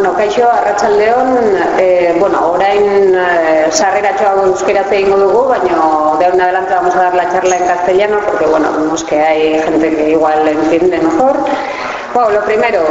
Bueno, kaixo, arratsaldeon, orain sarreratxoa euskeraz egingo dugu, baina de ahora en adelante vamos a dar la charla en castellano, porque vemos que hay gente que igual entiende mejor. Bueno, lo primero,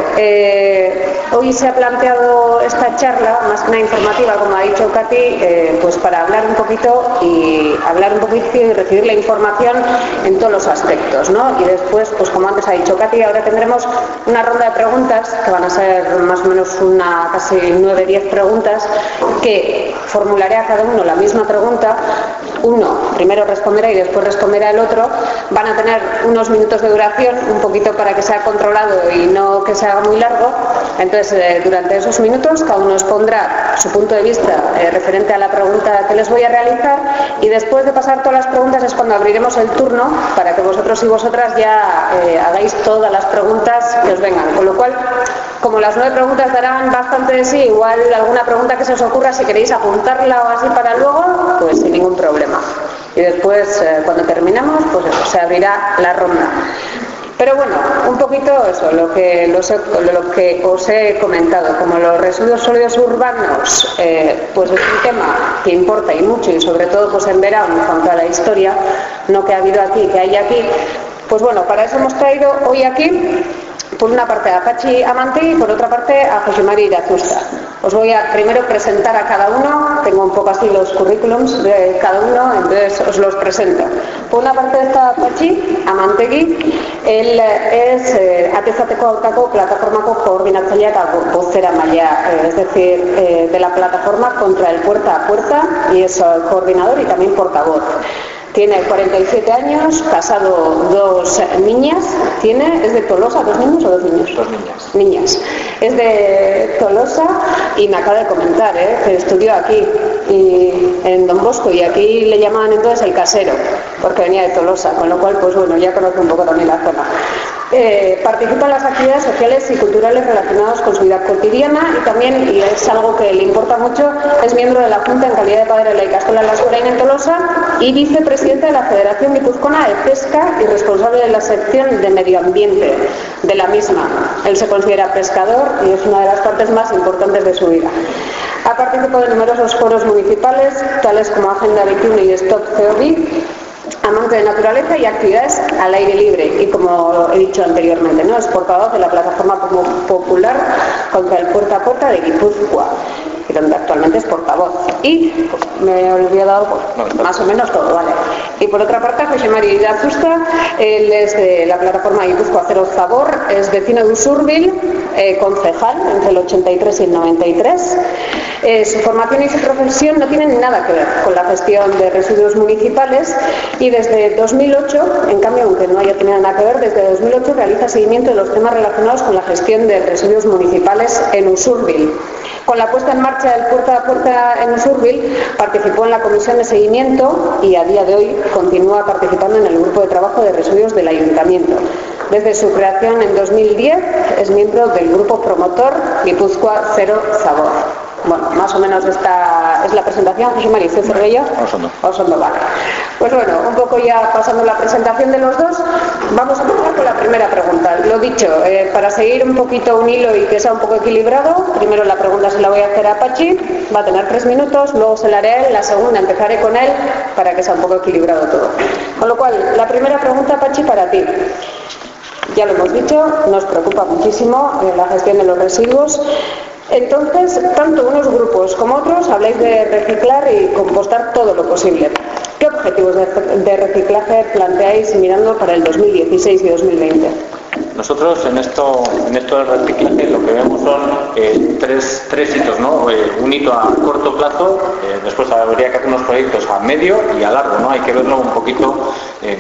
hoy se ha planteado esta charla, más que nada informativa, como ha dicho Katy, pues para hablar un poquito y recibir la información en todos los aspectos, ¿no? Y después, pues como antes ha dicho Katy, ahora tendremos una ronda de preguntas, que van a ser más o menos casi 9-10 preguntas, que formularé a cada uno la misma pregunta. Uno primero responderá y después responderá el otro. Van a tener unos minutos de duración, un poquito para que sea controlado y no que se haga muy largo. Entonces, durante esos minutos, cada uno expondrá su punto de vista referente a la pregunta que les voy a realizar, y después de pasar todas las preguntas es cuando abriremos el turno para que vosotros y vosotras ya hagáis todas las preguntas que os vengan. Con lo cual, como las 9 preguntas darán bastante de sí, igual alguna pregunta que se os ocurra, si queréis apuntarla o así para luego, pues sin ningún problema. Y después, cuando terminemos, pues eso, se abrirá la ronda. Pero bueno, un poquito eso, lo que os he comentado. Como los residuos sólidos urbanos, pues es un tema que importa y mucho, y sobre todo pues en verano, en cuanto a la historia, no que ha habido aquí, que hay aquí. Pues bueno, para eso hemos traído hoy aquí, por una parte a Patxi Amantegui y por otra parte a José Mari Irazusta. Os voy a primero presentar a cada uno, tengo un poco así los currículums de cada uno, entonces os los presento. Por una parte está Patxi Amantegui, él es atezateko aurkako plataformako koordinatzailea eta bozeramailea, es decir, de la plataforma contra el puerta a puerta, y es coordinador y también portavoz. Tiene 47 años, casado, 2 niñas, es de Tolosa, 2 niños o 2 niños? 2 niñas. Niñas. Es de Tolosa y me acaba de comentar, que estudió aquí, en Don Bosco, y aquí le llamaban entonces el casero, porque venía de Tolosa, con lo cual, pues bueno, ya conoce un poco también la zona. Participa en las actividades sociales y culturales relacionadas con su vida cotidiana, y también, y es algo que le importa mucho, es miembro de la Junta en calidad de padre de la Ikastola Las Gorain en Tolosa y vicepresidente de la Federación Guipuzcoana de Pesca y responsable de la sección de medio ambiente de la misma. Él se considera pescador y es una de las partes más importantes de su vida. Ha participado en numerosos foros municipales, tales como Agenda 21 y Stop CO2, amante de naturaleza y actividades al aire libre, y como he dicho anteriormente, es portavoz de la plataforma popular contra el puerta a puerta de Guipúzcoa, y donde actualmente es portavoz. Y me he olvidado más o menos todo, ¿vale? Y por otra parte, José Mari Irazusta, él es de la plataforma Guipúzcoa Cero Zabor, es vecino de Usurbil, concejal entre el 83 y el 93. Su formación y su profesión no tienen nada que ver con la gestión de residuos municipales, y desde 2008, en cambio, aunque no haya tenido nada que ver, desde 2008 realiza seguimiento de los temas relacionados con la gestión de residuos municipales en Usurbil. Con la puesta en marcha del puerta a puerta en Usurbil, participó en la comisión de seguimiento y a día de hoy continúa participando en el grupo de trabajo de residuos del ayuntamiento. Desde su creación en 2010 es miembro del grupo promotor Guipúzcoa Cero Zabor. Bueno, más o menos esta es la presentación. José Mari, ¿se cerró? Osondo, vale. Pues bueno, un poco ya pasando la presentación de los dos, vamos a empezar con la primera pregunta. Lo dicho, para seguir un poquito un hilo y que sea un poco equilibrado, primero la pregunta se la voy a hacer a Patxi, va a tener 3 minutos, luego se la haré a él, la segunda empezaré con él para que sea un poco equilibrado todo. Con lo cual, la primera pregunta, Patxi, para ti. Ya lo hemos dicho, nos preocupa muchísimo la gestión de los residuos. Entonces, tanto unos grupos como otros habláis de reciclar y compostar todo lo posible. ¿Qué objetivos de reciclaje planteáis mirando para el 2016 y 2020? Nosotros en esto del reciclaje lo que vemos son tres hitos, ¿no? Un hito a corto plazo, después habría que hacer unos proyectos a medio y a largo, ¿no? Hay que verlo un poquito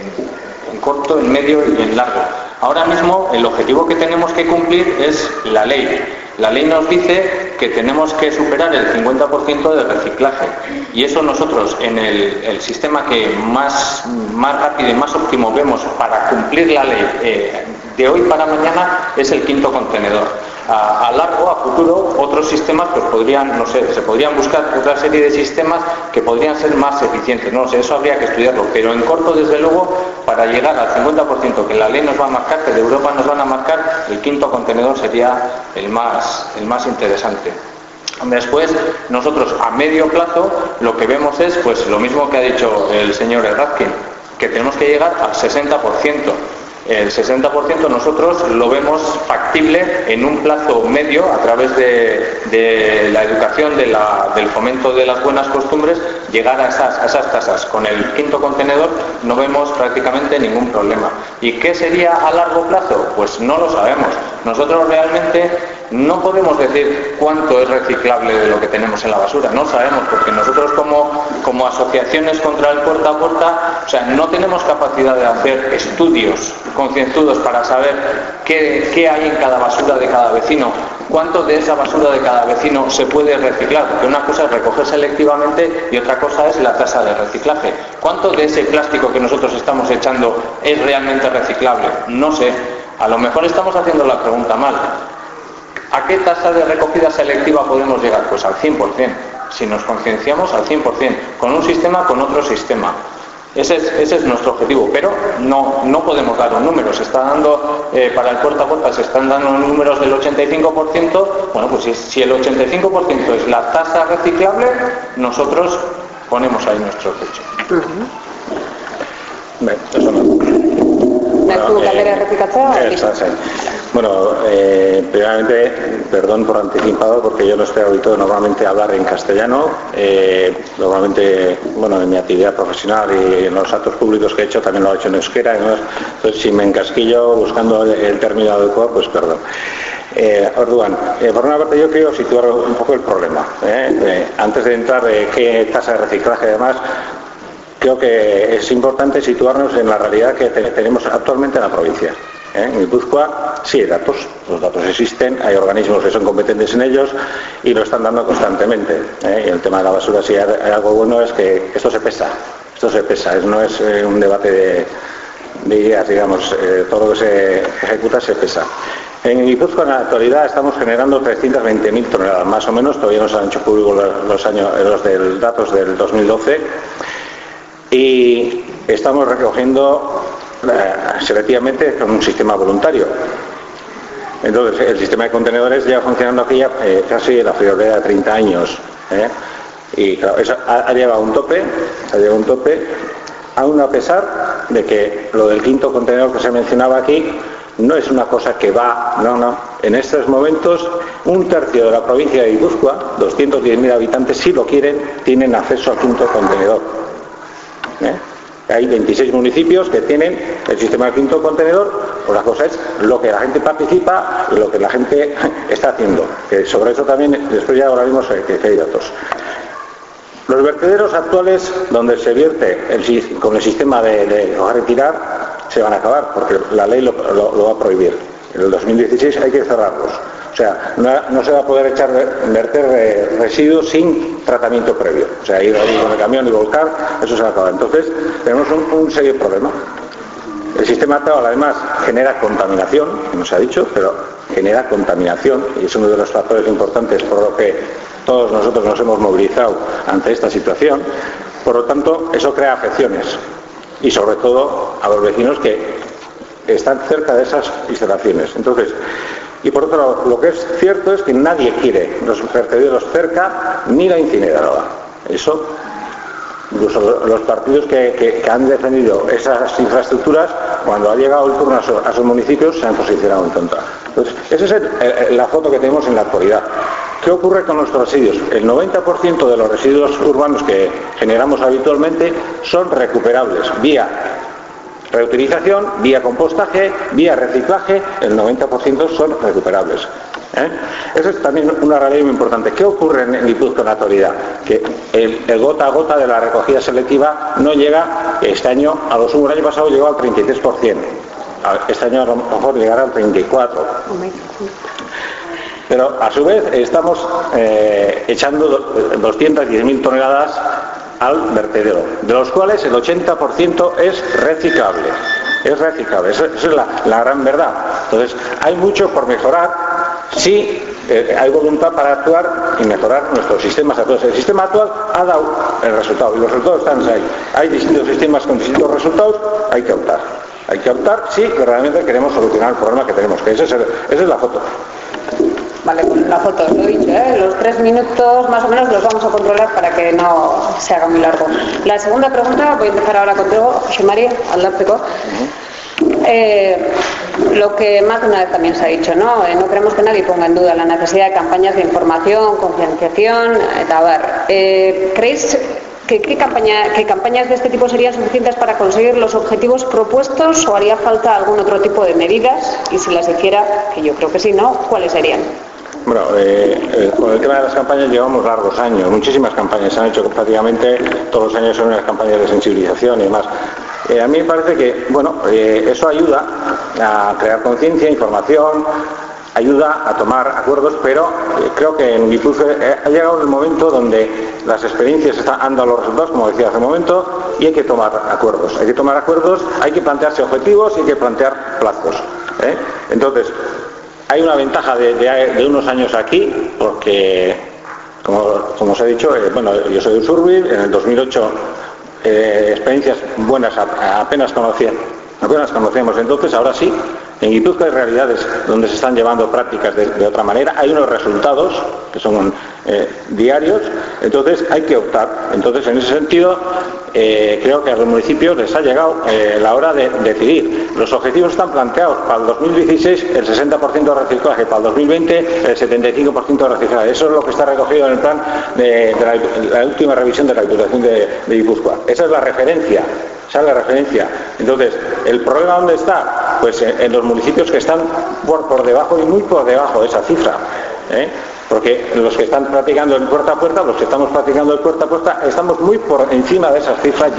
en corto, en medio y en largo. Ahora mismo el objetivo que tenemos que cumplir es la ley. La ley nos dice que tenemos que superar el 50% de reciclaje, y eso nosotros en el sistema que más rápido y más óptimo vemos para cumplir la ley de hoy para mañana es el 5.º contenedor. a largo, a futuro, otros sistemas pues podrían, no sé, se podrían buscar otra serie de sistemas que podrían ser más eficientes, no sé, eso habría que estudiarlo, pero en corto, desde luego, para llegar al 50% que la ley nos va a marcar, que de Europa nos van a marcar, el quinto contenedor sería el más interesante. Después, nosotros a medio plazo lo que vemos es pues lo mismo que ha dicho el señor Radkin, que tenemos que llegar al 60%. El 60% nosotros lo vemos factible en un plazo medio a través de la educación, del fomento de las buenas costumbres, llegar a esas tasas. Con el quinto contenedor no vemos prácticamente ningún problema. ¿Y qué sería a largo plazo? Pues no lo sabemos. Nosotros realmente no podemos decir cuánto es reciclable de lo que tenemos en la basura, no sabemos, porque nosotros como asociaciones contra el puerta a puerta, o sea, no tenemos capacidad de hacer estudios concienzudos para saber qué hay en cada basura de cada vecino, cuánto de esa basura de cada vecino se puede reciclar, porque una cosa es recoger selectivamente y otra cosa es la tasa de reciclaje. ¿Cuánto de ese plástico que nosotros estamos echando es realmente reciclable? No sé, a lo mejor estamos haciendo la pregunta mal. ¿A qué tasa de recogida selectiva podemos llegar? Pues al 100%, si nos concienciamos al 100%, con un sistema, con otro sistema. Ese es nuestro objetivo, pero no podemos dar un número. Se está dando, para el puerta a puerta se están dando números del 85%, bueno, pues si el 85% es la tasa reciclable, nosotros ponemos ahí nuestro techo. Eso no. Bueno, primeramente, perdón por anticipado, porque yo no estoy habituado normalmente a hablar en castellano. Normalmente, bueno, en mi actividad profesional y en los actos públicos que he hecho también lo he hecho en euskera. Entonces, si me encasquillo buscando el término adecuado, pues perdón. Orduan, por una parte yo quiero situar un poco el problema. Antes de entrar de qué tasa de reciclaje y demás, creo que es importante situarnos en la realidad que tenemos actualmente en la provincia. En Guipúzcoa sí hay datos, los datos existen, hay organismos que son competentes en ellos y lo están dando constantemente. Y el tema de la basura, si hay algo bueno, es que esto se pesa, no es un debate de ideas, digamos, todo lo que se ejecuta se pesa. En Guipúzcoa en la actualidad estamos generando 320.000 toneladas, más o menos, todavía no se han hecho públicos los datos del 2012. Y estamos recogiendo selectivamente con un sistema voluntario. Entonces, el sistema de contenedores lleva funcionando aquí casi la friolera de 30 años. Y claro, eso ha llegado a un tope, aún a pesar de que lo del quinto contenedor que se mencionaba aquí no es una cosa que va, no. En estos momentos, 1/3 de la provincia de Guipúzcoa, 210.000 habitantes, si lo quieren, tienen acceso al quinto contenedor. Hay 26 municipios que tienen el sistema del quinto contenedor. Pues la cosa es lo que la gente participa y lo que la gente está haciendo, que sobre eso también después ya ahora mismo que hay datos. Los vertederos actuales donde se vierte con el sistema de coger y tirar se van a acabar porque la ley lo va a prohibir. En el 2016 hay que cerrarlos. O sea, no se va a poder verter residuos sin tratamiento previo. O sea, ir ahí con el camión y volcar, eso se va a acabar. Entonces, tenemos un serio problema. El sistema actual, además, genera contaminación, no se ha dicho, pero genera contaminación, y es uno de los factores importantes por lo que todos nosotros nos hemos movilizado ante esta situación. Por lo tanto, eso crea afecciones, y sobre todo a los vecinos que están cerca de esas instalaciones. Entonces, y por otro lado, lo que es cierto es que nadie quiere los vertederos cerca ni la incineradora. Eso, incluso los partidos que han defendido esas infraestructuras, cuando ha llegado el turno a sus municipios, se han posicionado en contra. Entonces, esa es la foto que tenemos en la actualidad. ¿Qué ocurre con los residuos? El 90% de los residuos urbanos que generamos habitualmente son recuperables, vía reutilización, vía compostaje, vía reciclaje, el 90% son recuperables. Eso es también una realidad muy importante. ¿Qué ocurre en Guipúzcoa en la actualidad? Que el gota a gota de la recogida selectiva no llega, este año, a lo sumo, el año pasado llegó al 33%. Este año a lo mejor llegará al 34%. Pero a su vez estamos echando 210.000 toneladas al vertedero, de los cuales el 80% es reciclable. Esa es la gran verdad. Entonces, hay mucho por mejorar sí hay voluntad para actuar y mejorar nuestros sistemas actuales. El sistema actual ha dado el resultado y los resultados están ahí. Hay distintos sistemas con distintos resultados, hay que optar. Hay que optar si realmente queremos solucionar el problema que tenemos, que esa es la foto. Vale, pues la foto, lo he dicho, los 3 minutos más o menos los vamos a controlar para que no se haga muy largo. La segunda pregunta, voy a empezar ahora contigo, José María, aldárteko. Lo que más de una vez también se ha dicho, ¿no? No queremos que nadie ponga en duda la necesidad de campañas de información, concienciación, ¿creéis que campañas de este tipo serían suficientes para conseguir los objetivos propuestos o haría falta algún otro tipo de medidas? Y si las hiciera, que yo creo que sí, ¿no? ¿Cuáles serían? Bueno, con el tema de las campañas llevamos largos años, muchísimas campañas, se han hecho prácticamente todos los años son unas campañas de sensibilización y demás. A mí me parece que, eso ayuda a crear conciencia, información, ayuda a tomar acuerdos, pero creo que en Guipúzcoa ha llegado el momento donde las experiencias han dado los resultados, como decía hace un momento, y hay que tomar acuerdos. Hay que tomar acuerdos, hay que plantearse objetivos y hay que plantear plazos. Entonces, hay una ventaja de unos años aquí, porque, como os he dicho, yo soy de Usurbil, en el 2008 experiencias buenas apenas conocíamos entonces, ahora sí, en Guipúzcoa hay realidades donde se están llevando prácticas de otra manera, hay unos resultados que son diarios, entonces hay que optar. Entonces, en ese sentido, creo que a los municipios les ha llegado la hora de decidir. Los objetivos están planteados para el 2016 el 60% de reciclaje, para el 2020 el 75% de reciclaje. Eso es lo que está recogido en el plan de la última revisión de la Diputación de Guipúzcoa. Esa es la referencia. Entonces, ¿el problema dónde está? Pues en los municipios que están por debajo y muy por debajo de esa cifra. Porque los que están practicando el puerta a puerta, los que estamos practicando el puerta a puerta, estamos muy por encima de esas cifras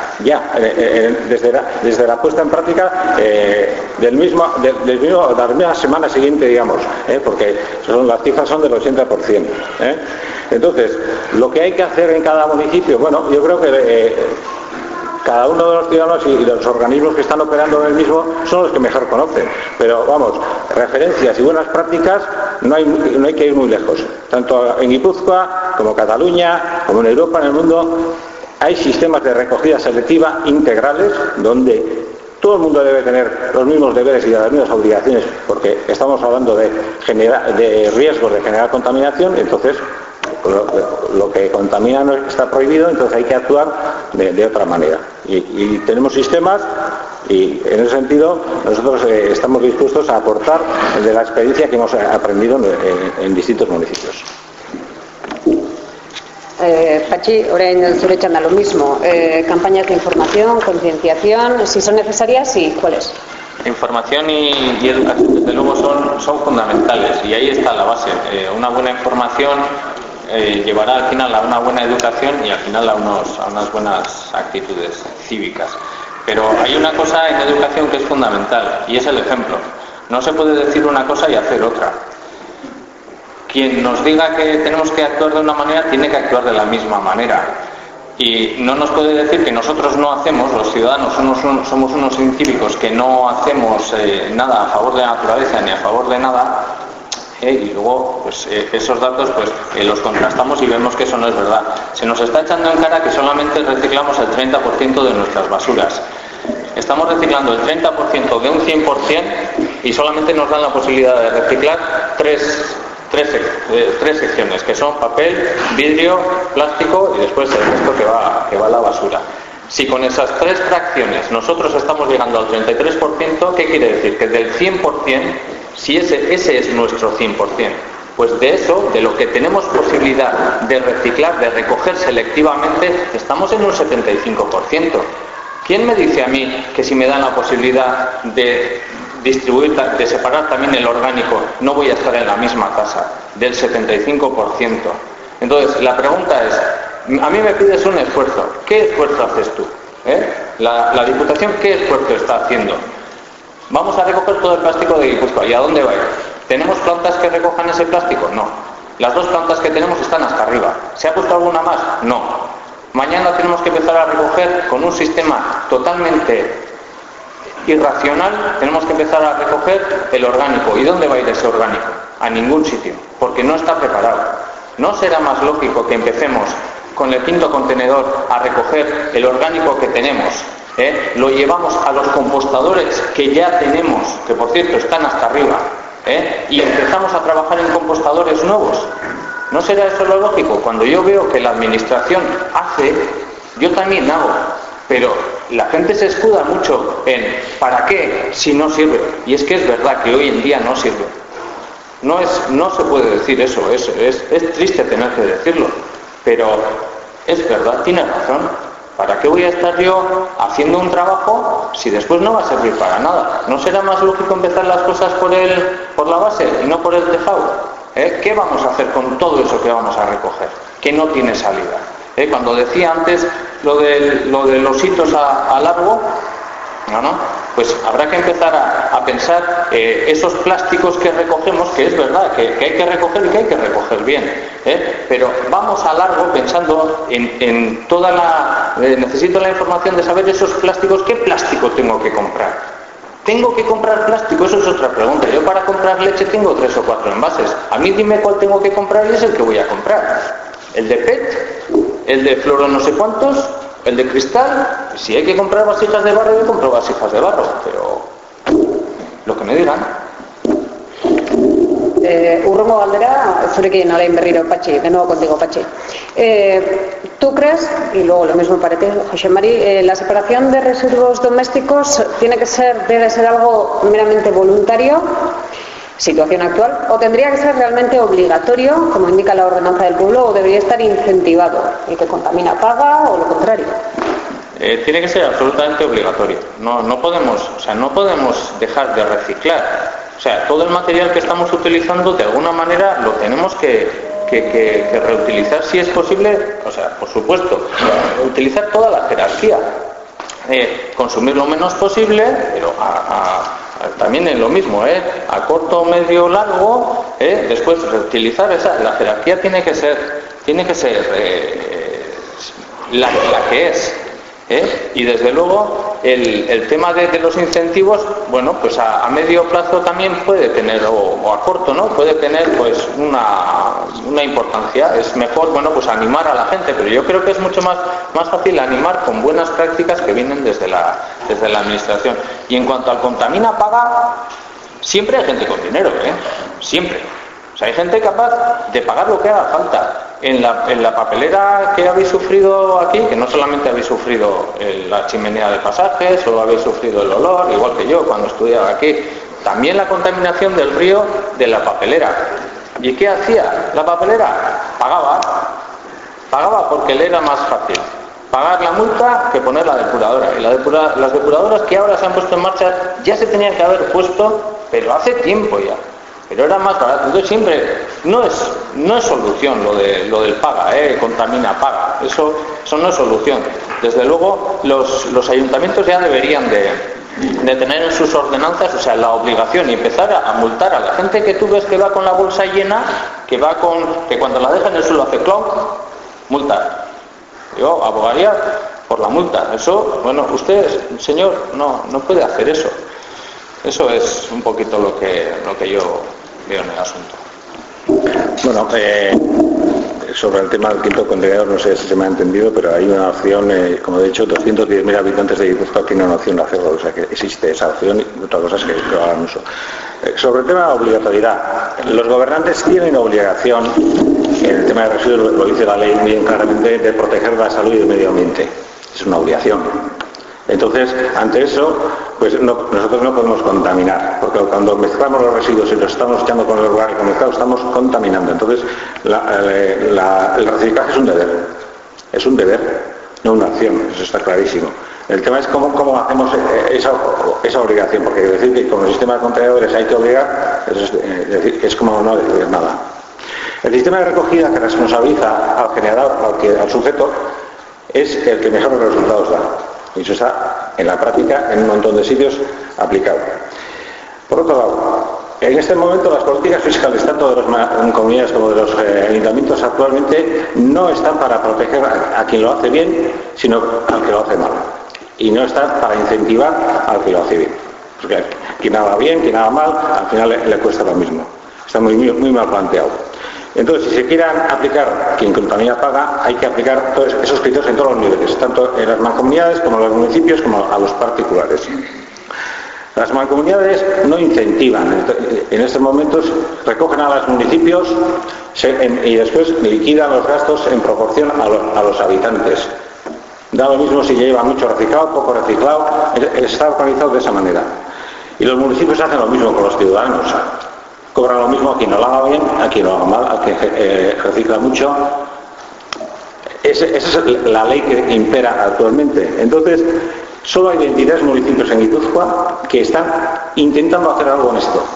desde la puesta en práctica de la misma semana siguiente, digamos, porque las cifras son del 80%. Entonces, lo que hay que hacer en cada municipio, yo creo que cada uno de los ciudadanos y los organismos que están operando en el mismo son los que mejor conocen. Pero referencias y buenas prácticas no hay que ir muy lejos. Tanto en Guipúzcoa como Cataluña, como en Europa, en el mundo, hay sistemas de recogida selectiva integrales donde todo el mundo debe tener los mismos deberes y las mismas obligaciones, porque estamos hablando de riesgos de generar contaminación. Entonces, lo que contamina no está prohibido, entonces hay que actuar de otra manera. Y tenemos sistemas y en ese sentido nosotros estamos dispuestos a aportar de la experiencia que hemos aprendido en distintos municipios. Pachi, orain zure txanda lo mismo. Campañas de información, concienciación, si son necesarias, sí, ¿cuáles? Información y educación, desde luego, son fundamentales y ahí está la base. Una buena información llevará al final a una buena educación y al final a unas buenas actitudes cívicas. Pero hay una cosa en educación que es fundamental y es el ejemplo. No se puede decir una cosa y hacer otra. Quien nos diga que tenemos que actuar de una manera tiene que actuar de la misma manera. Y no nos puede decir que nosotros no hacemos, los ciudadanos somos unos incívicos que no hacemos nada a favor de la naturaleza ni a favor de nada. Y luego esos datos los contrastamos y vemos que eso no es verdad. Se nos está echando en cara que solamente reciclamos el 30% de nuestras basuras. Estamos reciclando el 30% de un 100% y solamente nos dan la posibilidad de reciclar tres secciones, que son papel, vidrio, plástico y después el resto que va a la basura. Si con esas tres fracciones nosotros estamos llegando al 33%, ¿qué quiere decir? Que del 100%, si ese es nuestro 100%, pues de eso, de lo que tenemos posibilidad de reciclar, de recoger selectivamente, estamos en un 75%. ¿Quién me dice a mí que si me dan la posibilidad de distribuir, de separar también el orgánico, no voy a estar en la misma tasa del 75%? Entonces, la pregunta es, a mí me pides un esfuerzo. ¿Qué esfuerzo haces tú? La Diputación, ¿qué esfuerzo está haciendo? Vamos a recoger todo el plástico de Guipúzcoa. ¿Y a dónde va a ir? ¿Tenemos plantas que recojan ese plástico? No. Las dos plantas que tenemos están hasta arriba. ¿Se ha puesto alguna más? No. Mañana tenemos que empezar a recoger con un sistema totalmente irracional. Tenemos que empezar a recoger el orgánico. ¿Y dónde va a ir ese orgánico? a ningún sitio, porque no está preparado. ¿No será más lógico que empecemos con el quinto contenedor a recoger el orgánico que tenemos? Lo llevamos a los compostadores que ya tenemos, que por cierto están hasta arriba, y empezamos a trabajar en compostadores nuevos. ¿No será eso lo lógico? Cuando yo veo que la administración hace, yo también hago, pero la gente se escuda mucho en ¿para qué? Si no sirve. Y es que es verdad que hoy en día no sirve. No se puede decir eso, es triste tener que decirlo, pero es verdad, tiene razón. ¿Para qué voy a estar yo haciendo un trabajo si después no va a servir para nada? ¿No será más lógico empezar las cosas por la base y no por el tejado? ¿Qué vamos a hacer con todo eso que vamos a recoger? Que no tiene salida. Cuando decía antes lo de los hitos a largo, pues habrá que empezar a pensar esos plásticos que recogemos, que es verdad que hay que recoger y que hay que recoger bien, pero vamos a largo pensando en toda necesito la información de saber esos plásticos, qué plástico tengo que comprar. ¿Tengo que comprar plástico? Eso es otra pregunta. Yo para comprar leche tengo 3 o 4 envases. A mí dime cuál tengo que comprar y es el que voy a comprar. ¿El de PET? ¿El de fluoro no sé cuántos? ¿El de cristal? Si hay que comprar vasijas de barro, yo compro vasijas de barro, pero lo que me digan. Urrungo galdera, zurekin orain berriro, Patxi, de nuevo contigo, Patxi. ¿Tú crees, y luego lo mismo para ti, José Mari, la separación de residuos domésticos debe ser algo meramente voluntario, situación actual, o tendría que ser realmente obligatorio, como indica la ordenanza del pueblo, o debería estar incentivado? El que contamina paga, o lo contrario. Tiene que ser absolutamente obligatorio. No podemos dejar de reciclar. O sea, todo el material que estamos utilizando, de alguna manera, lo tenemos que reutilizar si es posible. O sea, por supuesto, utilizar toda la jerarquía. Consumir lo menos posible, pero también en lo mismo, a corto, medio, largo, después reutilizar la jerarquía tiene que ser la que es. Y desde luego el tema de los incentivos, bueno, pues a medio plazo también puede tener, o a corto, ¿no? Puede tener pues una importancia. Es mejor, bueno, pues animar a la gente, pero yo creo que es mucho más fácil animar con buenas prácticas que vienen desde la administración. Y en cuanto al contamina paga, siempre hay gente con dinero, siempre. O sea, hay gente capaz de pagar lo que haga falta. En la papelera que habéis sufrido aquí, que no solamente habéis sufrido la chimenea de pasajes, o habéis sufrido el olor, igual que yo cuando estudiaba aquí, también la contaminación del río de la papelera. ¿Y qué hacía la papelera? Pagaba porque le era más fácil pagar la multa que poner la depuradora. Y las depuradoras que ahora se han puesto en marcha ya se tenían que haber puesto, pero hace tiempo ya. Pero era más barato. Entonces siempre no es solución lo del paga, contamina, paga. Eso no es solución. Desde luego los ayuntamientos ya deberían de tener en sus ordenanzas, o sea, la obligación y empezar a multar a la gente que tú ves que va con la bolsa llena, que cuando la deja en el suelo hace clonk, multar. Yo abogaría por la multa. Eso, bueno, usted, señor, no puede hacer eso. Eso es un poquito lo que yo veo en el asunto. Bueno, sobre el tema del quinto contenedor, no sé si se me ha entendido, pero hay una opción, como he dicho, 210.000 habitantes de Guipúzcoa tienen una opción de hacerlo, o sea que existe esa opción y otra cosa es que lo hagan uso. Sobre el tema de la obligatoriedad, los gobernantes tienen obligación, en el tema de residuos lo dice la ley bien claramente, de proteger la salud y el medio ambiente. Es una obligación. Entonces, ante eso, pues nosotros no podemos contaminar, porque cuando mezclamos los residuos y los estamos echando con el lugar mezclado, estamos contaminando. Entonces, el reciclaje es un deber, no una acción, eso está clarísimo. El tema es cómo hacemos esa obligación, porque decir que con el sistema de contenedores hay que obligar, es como no decir nada. El sistema de recogida que responsabiliza al generador, al sujeto, es el que mejores resultados da. Y eso está en la práctica en un montón de sitios aplicado. Por otro lado, en este momento las políticas fiscales, tanto de las comunidades como de los ayuntamientos actualmente, no están para proteger a quien lo hace bien, sino al que lo hace mal. Y no están para incentivar al que lo hace bien. Porque quien haga bien, quien haga mal, al final le cuesta lo mismo. Está muy mal planteado. Entonces, si se quieran aplicar quien contamina paga, hay que aplicar todos esos criterios en todos los niveles, tanto en las mancomunidades como en los municipios como a los particulares. Las mancomunidades no incentivan, en estos momentos recogen a los municipios y después liquidan los gastos en proporción a los habitantes. Da lo mismo si lleva mucho reciclado, poco reciclado, está organizado de esa manera. Y los municipios hacen lo mismo con los ciudadanos. Cobran lo mismo a quien no lo haga bien, a quien lo haga mal, a quien recicla mucho. Esa es la ley que impera actualmente. Entonces, solo hay 23 municipios en Guipúzcoa que están intentando hacer algo en esto.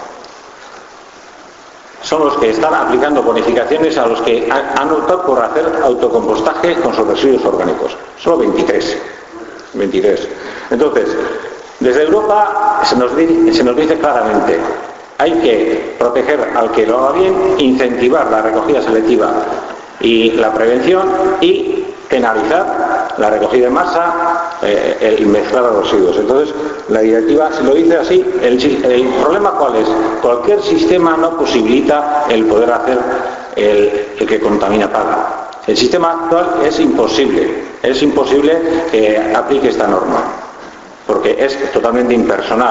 Son los que están aplicando bonificaciones a los que han optado por hacer autocompostaje con sus residuos orgánicos. Solo 23. Entonces, desde Europa se nos dice claramente: hay que proteger al que lo haga bien, incentivar la recogida selectiva y la prevención, y penalizar la recogida en masa, el mezclar los residuos. Entonces, la directiva se lo dice así. El problema ¿cuál es? Cualquier sistema no posibilita el poder hacer el que contamina paga. El sistema actual es imposible que aplique esta norma, porque es totalmente impersonal.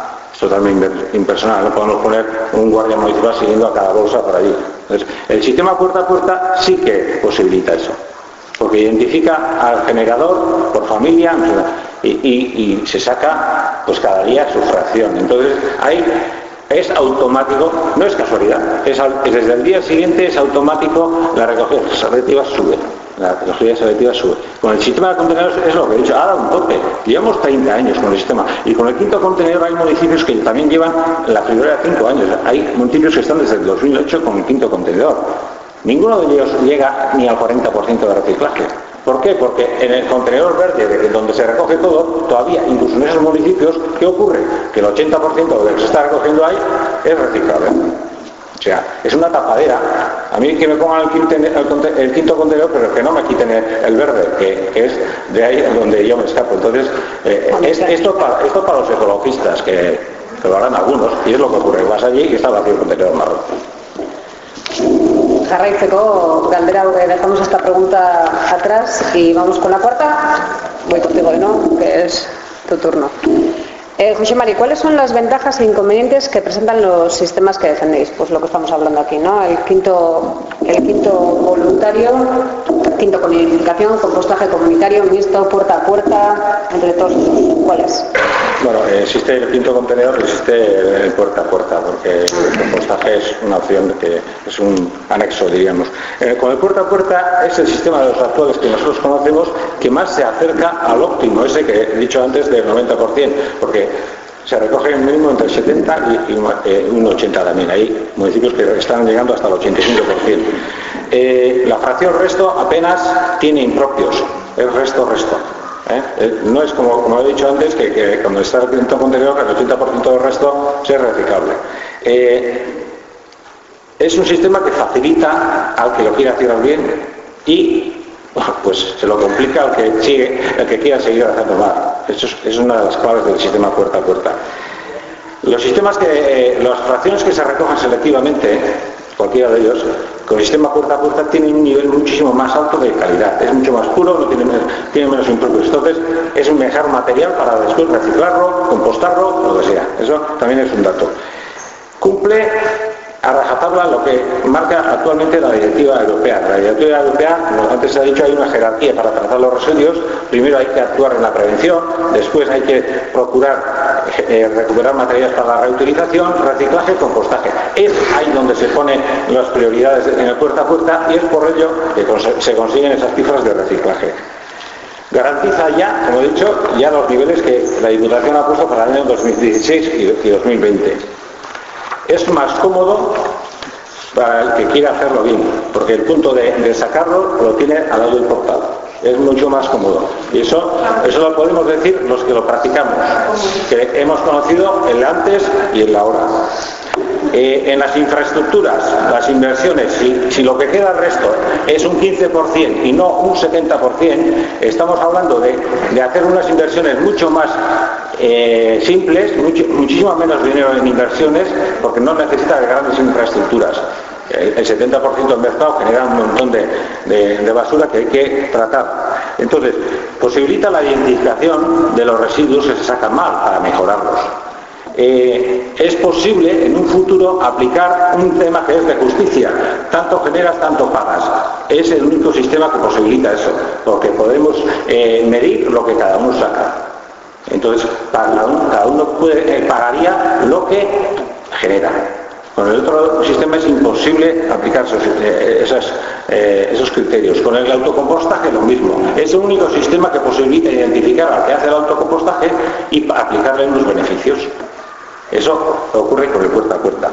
No podemos poner un guardia municipal siguiendo a cada bolsa por allí. Entonces, el sistema puerta a puerta sí que posibilita eso, porque identifica al generador por familia y se saca pues cada día su fracción. Entonces ahí es automático, no es casualidad, desde el día siguiente es automático, la recogida selectiva sube. Con el sistema de contenedores es lo que he dicho, ha dado un tope. Llevamos 30 años con el sistema, y con el quinto contenedor hay municipios que también llevan la friolera de 5 años. Hay municipios que están desde el 2008 con el quinto contenedor. Ninguno de ellos llega ni al 40% de reciclaje. ¿Por qué? Porque en el contenedor verde, donde se recoge todo, todavía, incluso en esos municipios, ¿qué ocurre? Que el 80% de lo que se está recogiendo ahí es reciclable. O sea, es una tapadera. A mí que me pongan el quinto contenedor, pero que no me quiten el verde, que es de ahí donde yo me escapo. Entonces, esto para los ecologistas, que lo harán algunos, y es lo que ocurre. Vas allí y está vacío el contenedor marrón. Jarraitzeko galdera dejamos esta pregunta atrás y vamos con la cuarta. Voy contigo, ¿no? Que es tu turno. José Mari, ¿cuáles son las ventajas e inconvenientes que presentan los sistemas que defendéis? Pues lo que estamos hablando aquí, ¿no? El quinto voluntario, quinto con identificación, compostaje comunitario, mixto, puerta a puerta, entre todos esos. ¿Cuáles? Bueno, existe el quinto contenedor, existe el puerta a puerta, porque el compostaje es una opción que es un anexo, diríamos. Con el puerta a puerta es el sistema de los actuales que nosotros conocemos que más se acerca al óptimo, ese que he dicho antes del 90%, porque se recoge un mínimo entre el 70 y un 80 también. Hay municipios que están llegando hasta el 85%. La fracción resto apenas tiene impropios, es resto. No es como he dicho antes, que cuando está el quinto contenedor, el 80% del resto es reciclable. Es un sistema que facilita al que lo quiera hacer bien y pues se lo complica al que quiera seguir haciendo mal. Eso es una de las claves del sistema puerta a puerta. Las fracciones que se recogen selectivamente, cualquiera de ellos, con el sistema puerta a puerta tienen un nivel muchísimo más alto de calidad, es mucho más puro, no tiene menos impropios. Entonces es un mejor material para después reciclarlo, compostarlo, lo que sea. Eso también es un dato. Cumple a rajatabla lo que marca actualmente la directiva europea. La directiva europea, como antes se ha dicho, hay una jerarquía para tratar los residuos. Primero hay que actuar en la prevención, después hay que procurar recuperar materiales para la reutilización, reciclaje y compostaje. Es ahí donde se ponen las prioridades en el puerta a puerta, y es por ello que se consiguen esas cifras de reciclaje. Garantiza ya, como he dicho, ya los niveles que la Diputación ha puesto para el año 2016 y 2020. Es más cómodo para el que quiera hacerlo bien, porque el punto de sacarlo lo tiene al lado del portal. Es mucho más cómodo. Y eso lo podemos decir los que lo practicamos, que hemos conocido el antes y el ahora. En las infraestructuras, las inversiones, si lo que queda al resto es un 15% y no un 70%, estamos hablando de hacer unas inversiones mucho más simples, muchísimo menos dinero en inversiones, porque no necesita de grandes infraestructuras. El 70% del mercado genera un montón de basura que hay que tratar. Entonces, posibilita la identificación de los residuos que se sacan mal para mejorarlos. Es posible en un futuro aplicar un tema que es de justicia, tanto generas, tanto pagas. Es el único sistema que posibilita eso, porque podemos medir lo que cada uno saca. Entonces, cada uno pagaría lo que genera. Con el otro sistema es imposible aplicar esos criterios. Con el autocompostaje lo mismo. Es el único sistema que posibilita identificar al que hace el autocompostaje y aplicarle unos beneficios. Eso ocurre con el puerta a puerta.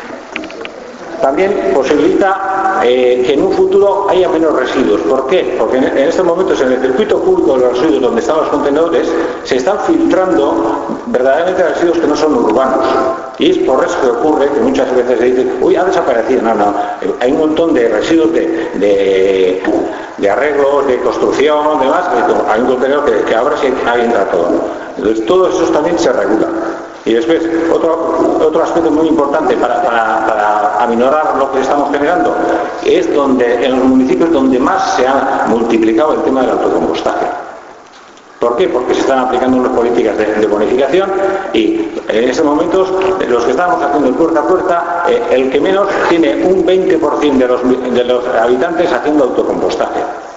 También posibilita que en un futuro haya menos residuos. ¿Por qué? Porque en estos momentos en el circuito público de los residuos donde están los contenedores se están filtrando verdaderamente residuos que no son urbanos. Y es por eso que ocurre que muchas veces se dice, uy, ha desaparecido. No. Hay un montón de residuos de arreglos, de construcción, demás. Hay un contenedor que ahora sí entra todo. Entonces todo eso también se regula. Y después, otro aspecto muy importante para aminorar lo que estamos generando es en los municipios donde más se ha multiplicado el tema del autocompostaje. ¿Por qué? Porque se están aplicando unas políticas de bonificación y en estos momentos los que estamos haciendo el puerta a puerta, el que menos tiene un 20% de los habitantes haciendo autocompostaje.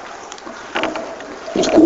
Listo.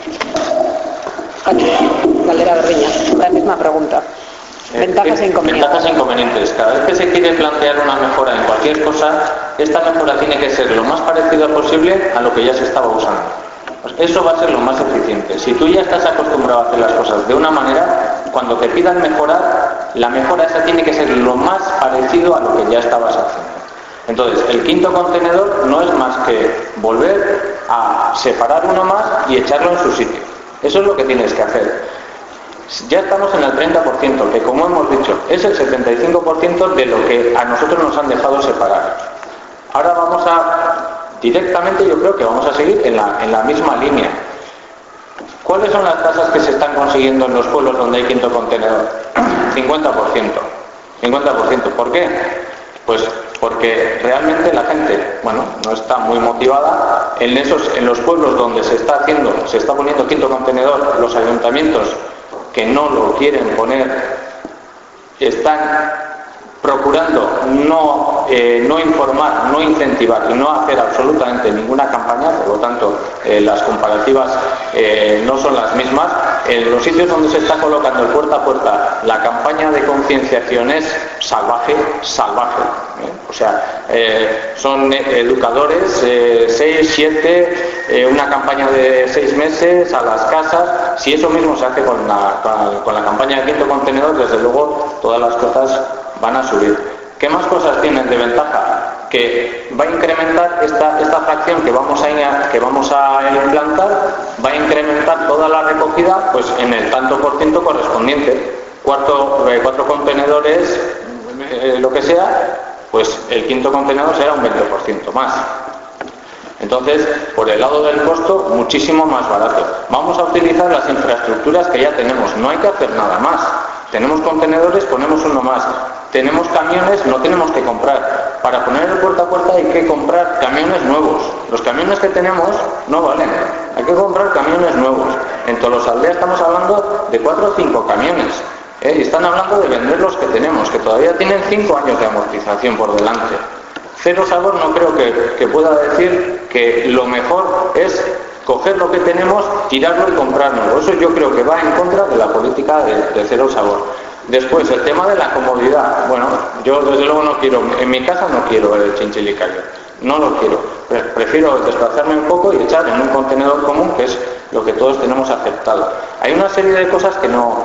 Aquí, Caldera Berriña, la misma pregunta. Ventajas e inconvenientes. Ventajas e inconvenientes. Cada vez que se quiere plantear una mejora en cualquier cosa, esta mejora tiene que ser lo más parecida posible a lo que ya se estaba usando. Pues eso va a ser lo más eficiente. Si tú ya estás acostumbrado a hacer las cosas de una manera, cuando te pidan mejorar, la mejora esa tiene que ser lo más parecido a lo que ya estabas haciendo. Entonces, el quinto contenedor no es más que volver a separar uno más y echarlo en su sitio. Eso es lo que tienes que hacer. Ya estamos en el 30%, que como hemos dicho, es el 75% de lo que a nosotros nos han dejado separar. Ahora vamos directamente yo creo que vamos a seguir en la misma línea. ¿Cuáles son las tasas que se están consiguiendo en los pueblos donde hay quinto contenedor? 50%. 50%. ¿Por qué? Pues porque realmente la gente, no está muy motivada. En los pueblos donde se está poniendo quinto contenedor, los ayuntamientos que no lo quieren poner están procurando no informar, no incentivar y no hacer absolutamente ninguna campaña. Por lo tanto, las comparativas no son las mismas. En los sitios donde se está colocando el puerta a puerta, la campaña de concienciación es salvaje. O sea, son educadores, 6, 7, una campaña de 6 meses a las casas. Si eso mismo se hace con la campaña de quinto contenedor, desde luego todas las cosas van a subir. ¿Qué más cosas tienen de ventaja? Que va a incrementar esta fracción que vamos a implantar, va a incrementar toda la recogida pues en el tanto por ciento correspondiente. 4 contenedores, lo que sea, pues el quinto contenedor será un 20% más. Entonces, por el lado del costo, muchísimo más barato. Vamos a utilizar las infraestructuras que ya tenemos, no hay que hacer nada más. Tenemos contenedores, ponemos uno más. Tenemos camiones, no tenemos que comprar. Para poner el puerta a puerta hay que comprar camiones nuevos. Los camiones que tenemos no valen. Hay que comprar camiones nuevos. En Tolosaldea estamos hablando de 4 o 5 camiones. Y están hablando de vender los que tenemos, que todavía tienen 5 años de amortización por delante. Cero Sabor no creo que pueda decir que lo mejor es coger lo que tenemos, tirarlo y comprarlo. Eso yo creo que va en contra de la política de Cero Sabor. Después, el tema de la comodidad. Bueno, yo desde luego no quiero, en mi casa no quiero el chinchilicario. No lo quiero. Prefiero desplazarme un poco y echar en un contenedor común, que es lo que todos tenemos aceptado. Hay una serie de cosas que no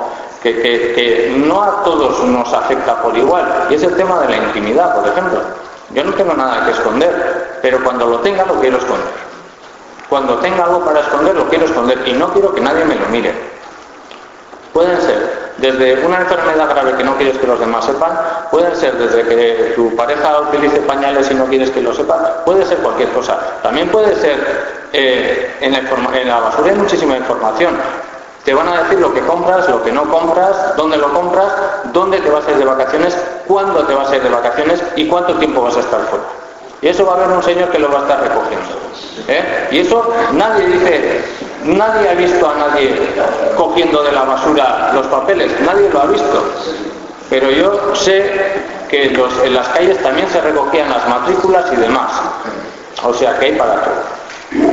a todos nos afecta por igual. Y es el tema de la intimidad, por ejemplo. Yo no tengo nada que esconder, pero cuando lo tenga lo quiero esconder. Cuando tenga algo para esconder, lo quiero esconder y no quiero que nadie me lo mire. Pueden ser desde una enfermedad grave que no quieres que los demás sepan, pueden ser desde que tu pareja utilice pañales y no quieres que lo sepan, puede ser cualquier cosa. También puede ser, en la basura hay muchísima información. Te van a decir lo que compras, lo que no compras, dónde lo compras, dónde te vas a ir de vacaciones, cuándo te vas a ir de vacaciones y cuánto tiempo vas a estar fuera. Y eso va a haber un señor que lo va a estar recogiendo. Y eso nadie ha visto a nadie cogiendo de la basura los papeles, nadie lo ha visto. Pero yo sé que en las calles también se recogían las matrículas y demás. O sea que hay para todo.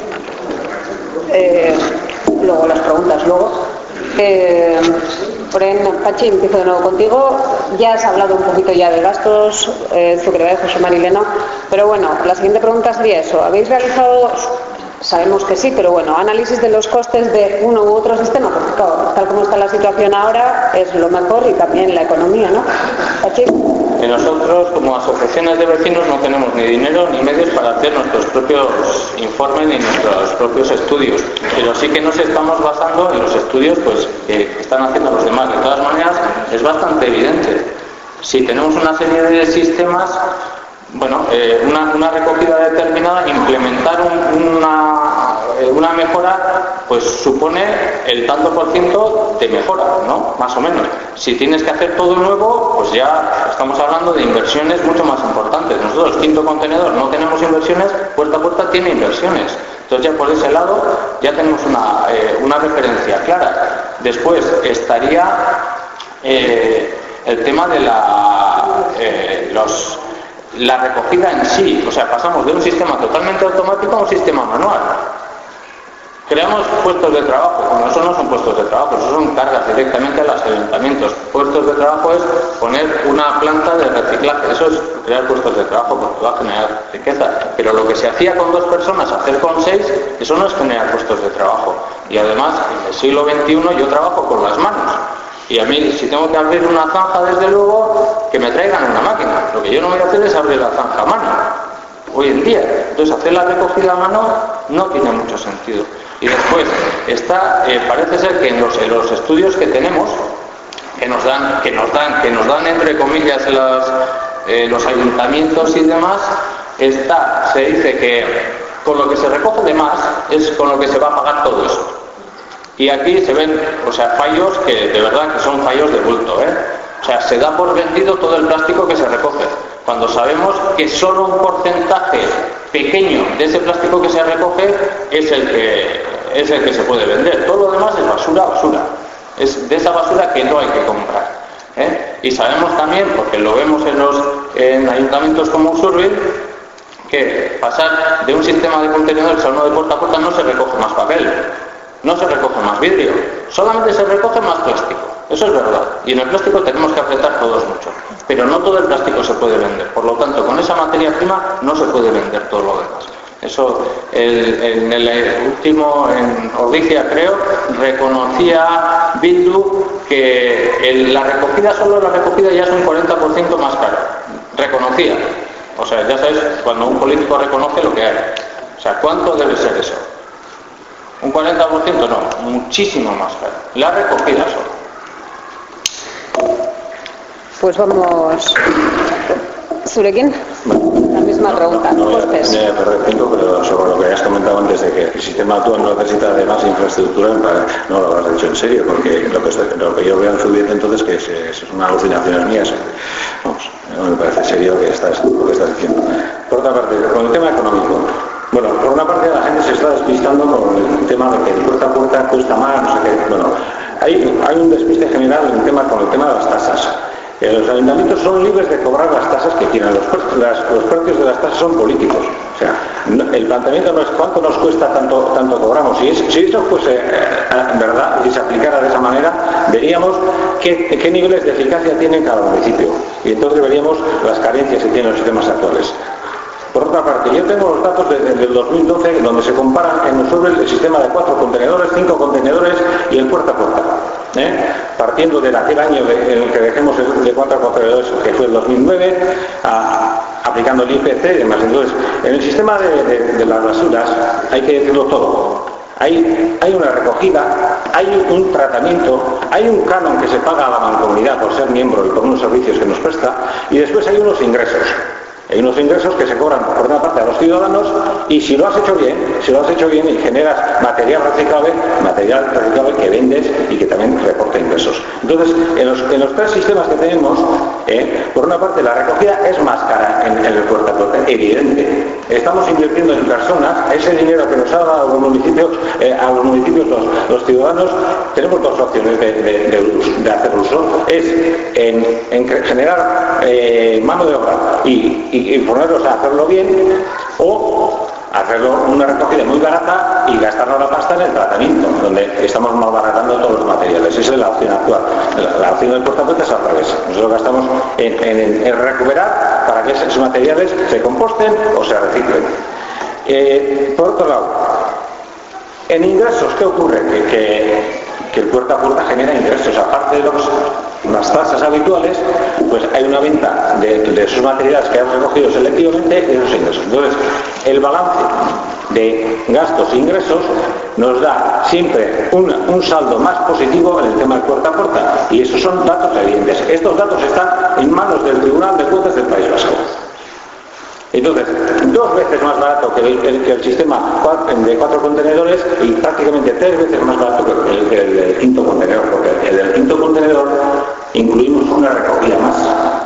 Luego las preguntas, Pachi, empiezo de nuevo contigo. Ya has hablado un poquito ya de gastos, Zuckerberg, José Marileno, pero bueno, la siguiente pregunta sería eso. ¿Habéis realizado, sabemos que sí, pero bueno, análisis de los costes de uno u otro sistema? Porque claro, tal como está la situación ahora, es lo mejor y también la economía, ¿no? Pachi. Que nosotros, como asociaciones de vecinos, no tenemos ni dinero ni medios para hacer nuestros propios informes ni nuestros propios estudios, pero sí que nos estamos basando en los estudios pues, que están haciendo los demás. De todas maneras, es bastante evidente. Si tenemos una serie de sistemas, bueno, una recogida determinada, implementar una mejora, pues supone el tanto por ciento de mejora, ¿no? Más o menos. Si tienes que hacer todo nuevo, pues ya estamos hablando de inversiones mucho más importantes. Nosotros, Quinto Contenedor, no tenemos inversiones, Puerta a Puerta tiene inversiones. Entonces ya por ese lado ya tenemos una referencia clara. Después estaría el tema de la recogida en sí. O sea, pasamos de un sistema totalmente automático a un sistema manual. Creamos puestos de trabajo. Bueno, eso no son puestos de trabajo, eso son cargas directamente a los ayuntamientos. Puestos de trabajo es poner una planta de reciclaje, eso es crear puestos de trabajo porque va a generar riqueza. Pero lo que se hacía con 2 personas, hacer con 6, eso no es generar puestos de trabajo. Y además, en el siglo XXI yo trabajo con las manos. Y a mí, si tengo que abrir una zanja, desde luego, que me traigan una máquina. Lo que yo no voy a hacer es abrir la zanja a mano, hoy en día. Entonces, hacer la recogida a mano no tiene mucho sentido. Y después, parece ser que en los estudios que tenemos, que nos dan entre comillas los ayuntamientos y demás, se dice que con lo que se recoge de más es con lo que se va a pagar todo eso. Y aquí se ven, fallos que de verdad que son fallos de bulto, O sea, se da por vendido todo el plástico que se recoge, cuando sabemos que solo un porcentaje pequeño de ese plástico que se recoge es el que se puede vender. Todo lo demás es basura. Es de esa basura que no hay que comprar. Y sabemos también, porque lo vemos en ayuntamientos como Usurbil, que pasar de un sistema de contenedores a uno de puerta a puerta no se recoge más papel, no se recoge más vidrio, solamente se recoge más plástico. Eso es verdad. Y en el plástico tenemos que apretar todos mucho. Pero no todo el plástico se puede vender. Por lo tanto, con esa materia prima no se puede vender todo lo demás. Eso, en el último, en Ordicia creo, reconocía Bildu que solo la recogida ya es un 40% más caro. Reconocía. O sea, ya sabes, cuando un político reconoce lo que hay. O sea, ¿cuánto debe ser eso? ¿Un 40%? No, muchísimo más caro. La recogida solo. Pues vamos. Zurekin, la misma pregunta. No voy a perder tiempo, pero sobre lo que has comentado antes de que el sistema actual no necesita de más infraestructura, no lo habrás dicho en serio, porque lo que yo veo en Zubieta entonces que es una alucinación mía. Vamos, no me parece serio lo que estás diciendo. Por otra parte, con el tema económico. Bueno, por una parte la gente se está despistando con el tema de que el puerta a puerta cuesta más, no sé qué. Bueno, hay un despiste general con el tema de las tasas. Los ayuntamientos son libres de cobrar las tasas que quieran. Los precios de las tasas son políticos. O sea, el planteamiento no es cuánto nos cuesta, tanto cobramos. Si eso fuese verdad, si se aplicara de esa manera, veríamos qué niveles de eficacia tiene cada municipio. Y entonces veríamos las carencias que tienen los sistemas actuales. Por otra parte, yo tengo los datos del 2012 donde se comparan en Usurbil el sistema de 4 contenedores, 5 contenedores y el puerta a puerta. Partiendo de aquel año en el que dejemos de 4 contenedores, que fue el 2009, aplicando el IPC y demás. Entonces, en el sistema de las basuras hay que decirlo todo. hay una recogida, hay un tratamiento, hay un canon que se paga a la mancomunidad por ser miembro y por unos servicios que nos presta, y después hay unos ingresos. Hay unos ingresos que se cobran por una parte a los ciudadanos, y si lo has hecho bien y generas material reciclable que vendes y que también reporta ingresos. Entonces, en los tres sistemas que tenemos, por una parte la recogida es más cara en el puerta a puerta, evidente. Estamos invirtiendo en personas, ese dinero que nos ha dado a los municipios los ciudadanos, tenemos dos opciones de hacer uso. Es en generar mano de obra y ponerlos a hacerlo bien, o hacerlo una recogida muy barata y gastarnos la pasta en el tratamiento, donde estamos malbaratando todos los materiales. Esa es la opción actual. La opción del puerta a puerta es al revés. Nosotros gastamos en recuperar para que esos materiales se composten o se reciclen. Por otro lado, en ingresos, ¿qué ocurre? Que el puerta a puerta genera ingresos, aparte de las tasas habituales, pues hay una venta de esos materiales que han recogido selectivamente y esos ingresos. Entonces, el balance de gastos e ingresos nos da siempre un saldo más positivo en el tema del puerta a puerta, y esos son datos evidentes. Estos datos están en manos del Tribunal de Cuentas del País Vasco. Entonces, 2 veces más barato que el sistema de 4 contenedores, y prácticamente 3 veces más barato que el del quinto contenedor, porque el del quinto contenedor incluimos una recogida más.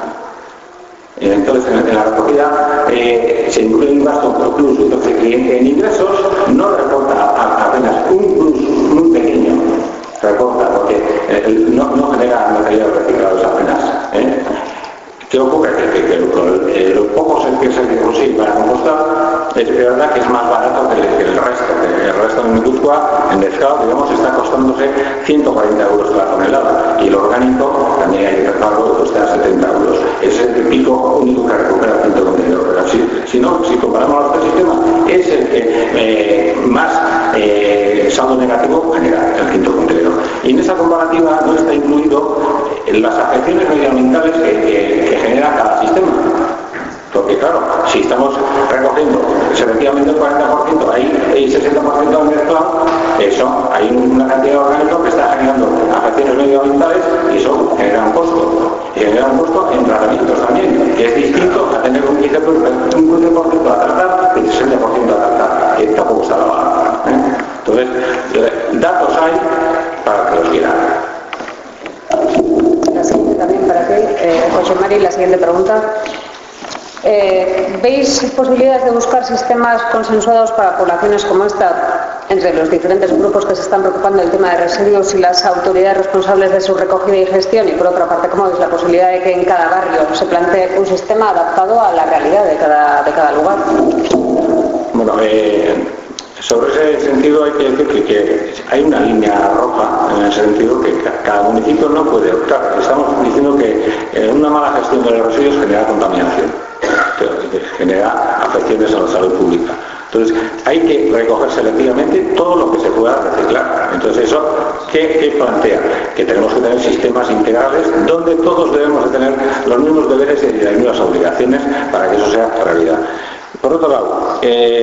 Entonces, en la recogida se incluye un gasto por plus. Entonces, en ingresos no reporta apenas un plus muy pequeño, reporta, porque no genera materiales reciclados apenas. ¿Qué ocurre? Que los pocos que se consigue para compostar, es verdad que es más barato que el resto. El resto en Guipúzcoa, en Dezkao, digamos, está costándose 140 euros la tonelada, y el orgánico también hay que pagarlo, cuesta 70 euros. Es el pico único que recupera el quinto contenedor. Pero si comparamos los tres sistemas, es el que más saldo negativo genera el quinto contenedor. Y en esa comparativa no está incluido las afecciones medioambientales que genera cada sistema. Porque claro, si estamos recogiendo selectivamente el 40%, hay 60% de mezclado, eso, hay una cantidad de orgánicos que está generando afecciones medioambientales, y eso genera un costo. Y genera un costo en tratamientos también, que es distinto a tener un 15% a tratar y 60% a tratar, que tampoco está lavado. Entonces, datos hay para que los quieran. La siguiente también para ti, José Mari, la siguiente pregunta. ¿Veis posibilidades de buscar sistemas consensuados para poblaciones como esta, entre los diferentes grupos que se están preocupando del tema de residuos y las autoridades responsables de su recogida y gestión? Y por otra parte, ¿cómo veis la posibilidad de que en cada barrio se plantee un sistema adaptado a la realidad de cada lugar? Bueno, sobre ese sentido hay que decir que hay una línea roja, en el sentido que cada municipio no puede optar. Estamos diciendo que una mala gestión de los residuos genera contaminación, que genera afecciones a la salud pública. Entonces, hay que recoger selectivamente todo lo que se pueda reciclar. Entonces, eso, ¿qué plantea? Que tenemos que tener sistemas integrales donde todos debemos de tener los mismos deberes y las mismas obligaciones para que eso sea realidad. Por otro lado,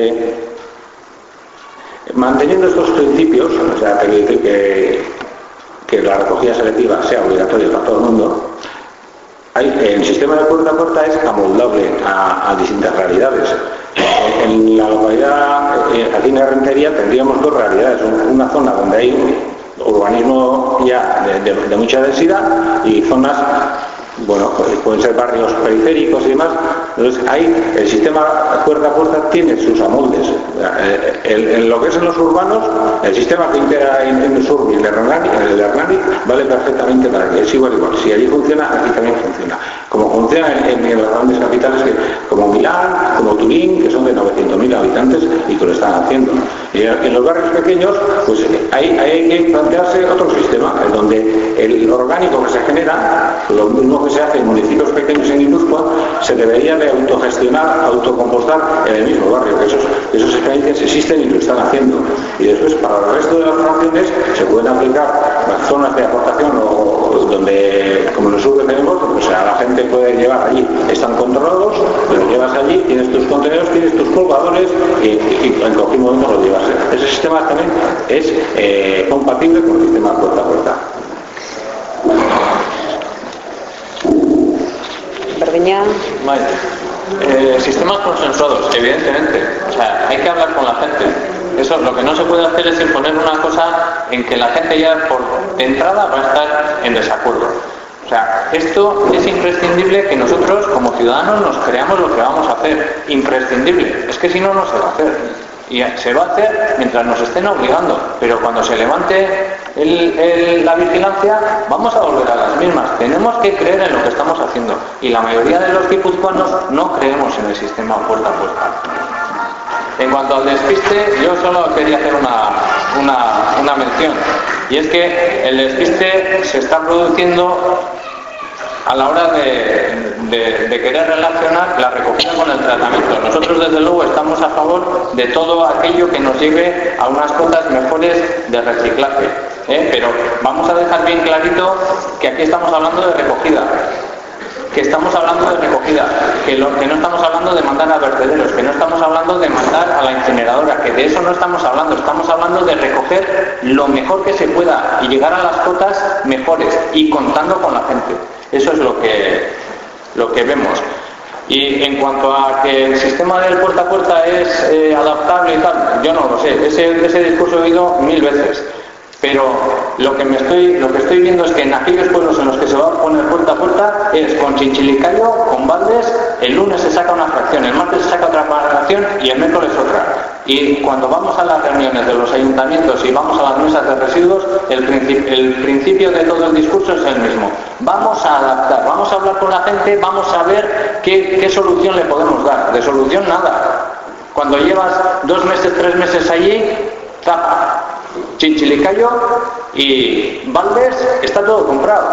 manteniendo estos principios, o sea, que la recogida selectiva sea obligatoria para todo el mundo, el sistema de puerta a puerta es amoldable a distintas realidades. En la localidad, aquí en Rentería, tendríamos 2 realidades. Una zona donde hay urbanismo ya de mucha densidad, y zonas, bueno, pueden ser barrios periféricos y demás. Entonces, ahí el sistema puerta a puerta tiene sus amoldes. En lo que es en los urbanos, el sistema que integra en el sur y el Hernani vale perfectamente para que es igual. Si allí funciona, aquí también funciona. Como funciona en las grandes capitales como Milán, como Turín, que son de 900.000 habitantes y que lo están haciendo. Y en los barrios pequeños, pues hay que plantearse otro sistema, donde el orgánico que se genera, lo mismo que se hace en municipios pequeños en Guipúzcoa, se debería de autogestionar, autocompostar en el mismo barrio, que esas experiencias existen y lo están haciendo. Y después, para el resto de las fracciones, se pueden aplicar las zonas de aportación, o donde, como en el sur que tenemos, pues a la gente puede llevar allí, están controlados, pero llevas allí tienes tus contenedores, tienes tus colgadores y en cualquier momento lo llevas. Ese sistema también es compatible con el sistema puerta a puerta. Vale. Sistemas consensuados, evidentemente. O sea, hay que hablar con la gente. Eso, lo que no se puede hacer es imponer una cosa en que la gente ya por entrada va a estar en desacuerdo. O sea, esto es imprescindible que nosotros como ciudadanos nos creamos lo que vamos a hacer. Imprescindible. Es que si no, no se va a hacer. Y se va a hacer mientras nos estén obligando. Pero cuando se levante la vigilancia, vamos a volver a las mismas. Tenemos que creer en lo que estamos haciendo. Y la mayoría de los guipuzcoanos no creemos en el sistema puerta a puerta. En cuanto al despiste, yo solo quería hacer una mención. Y es que el despiste se está produciendo a la hora de querer relacionar la recogida con el tratamiento. Nosotros desde luego estamos a favor de todo aquello que nos lleve a unas cotas mejores de reciclaje, pero vamos a dejar bien clarito que aquí estamos hablando de recogida, que no estamos hablando de mandar a vertederos, que no estamos hablando de mandar a la incineradora, que de eso no estamos hablando de recoger lo mejor que se pueda y llegar a las cotas mejores y contando con la gente. Eso es lo que vemos. Y en cuanto a que el sistema del puerta a puerta es adaptable y tal, yo no lo sé. Ese discurso he oído 1000 veces. Pero lo que estoy viendo es que en aquellos pueblos en los que se va a poner puerta a puerta es con chinchilicayo, con baldes, el lunes se saca una fracción, el martes se saca otra fracción y el miércoles otra. Y cuando vamos a las reuniones de los ayuntamientos y vamos a las mesas de residuos, el principio de todo el discurso es el mismo. Vamos a adaptar, vamos a hablar con la gente, vamos a ver qué solución le podemos dar. De solución nada. Cuando llevas 2 meses, 3 meses allí, zapa. Chinchilicayo y baldes, está todo comprado.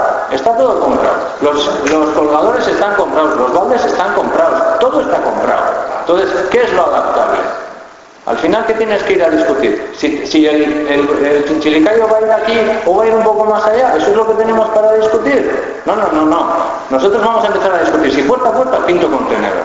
Los colgadores están comprados, los baldes están comprados, todo está comprado. Entonces, ¿qué es lo adaptable? Al final, ¿qué tienes que ir a discutir? Si el chinchilicayo va a ir aquí o va a ir un poco más allá, ¿eso es lo que tenemos para discutir? No. Nosotros vamos a empezar a discutir si puerta a puerta o quinto contenedor.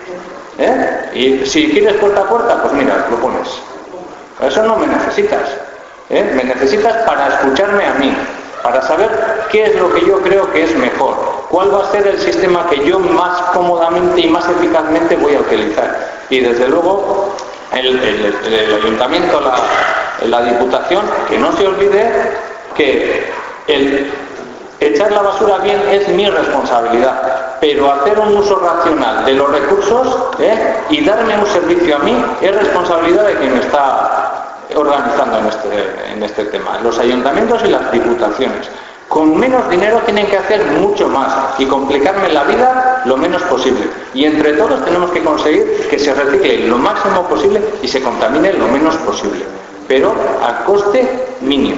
Y si quieres puerta a puerta, pues mira, lo pones. Eso no me necesitas. Me necesitas para escucharme a mí, para saber qué es lo que yo creo que es mejor, cuál va a ser el sistema que yo más cómodamente y más eficazmente voy a utilizar. Y desde luego el ayuntamiento, la diputación, que no se olvide que el echar la basura bien es mi responsabilidad, pero hacer un uso racional de los recursos y darme un servicio a mí es responsabilidad de quien está organizando en este tema, los ayuntamientos y las diputaciones. Con menos dinero tienen que hacer mucho más y complicarme la vida lo menos posible. Y entre todos tenemos que conseguir que se recicle lo máximo posible y se contamine lo menos posible, pero a coste mínimo.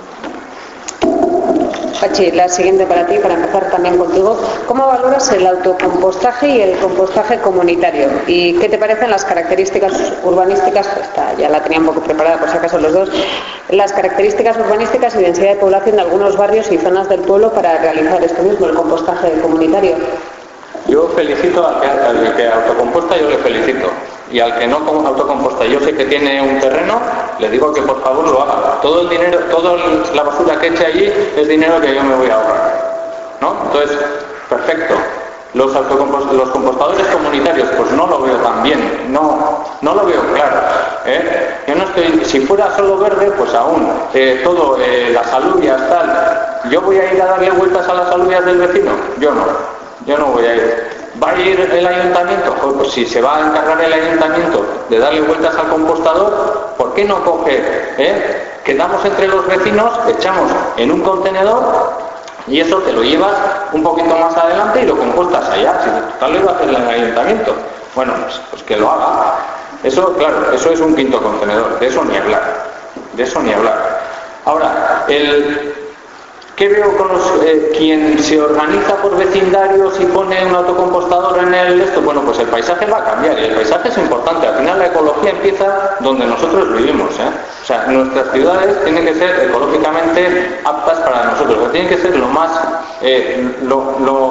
Pachi, la siguiente para ti, para empezar también contigo. ¿Cómo valoras el autocompostaje y el compostaje comunitario? ¿Y qué te parecen las características urbanísticas? Ya la tenía un poco preparada por si acaso los dos. Las características urbanísticas y densidad de población de algunos barrios y zonas del pueblo para realizar esto mismo, el compostaje comunitario. Yo felicito al que autocomposta, yo le felicito. Y al que no autocomposta, yo sé que tiene un terreno, le digo que por favor lo haga. Todo el dinero, toda la basura que eche allí es dinero que yo me voy a ahorrar, ¿no? Entonces, perfecto. Los compostadores comunitarios, pues no lo veo tan bien, no lo veo claro. Yo no estoy, si fuera solo verde, pues aún, las alubias, tal. ¿Yo voy a ir a darle vueltas a las alubias del vecino? Yo no voy a ir. ¿Va a ir el ayuntamiento? Pues si se va a encargar el ayuntamiento de darle vueltas al compostador, ¿por qué no coge? Quedamos entre los vecinos, echamos en un contenedor y eso te lo llevas un poquito más adelante y lo compostas allá. Si total lo iba a hacer el ayuntamiento. Bueno, pues que lo haga. Eso, claro, eso es un quinto contenedor. De eso ni hablar. Ahora, ¿qué veo con quien se organiza por vecindarios y pone un autocompostador en esto? Bueno, pues el paisaje va a cambiar y el paisaje es importante. Al final la ecología empieza donde nosotros vivimos. O sea, nuestras ciudades tienen que ser ecológicamente aptas para nosotros. Tienen que ser lo más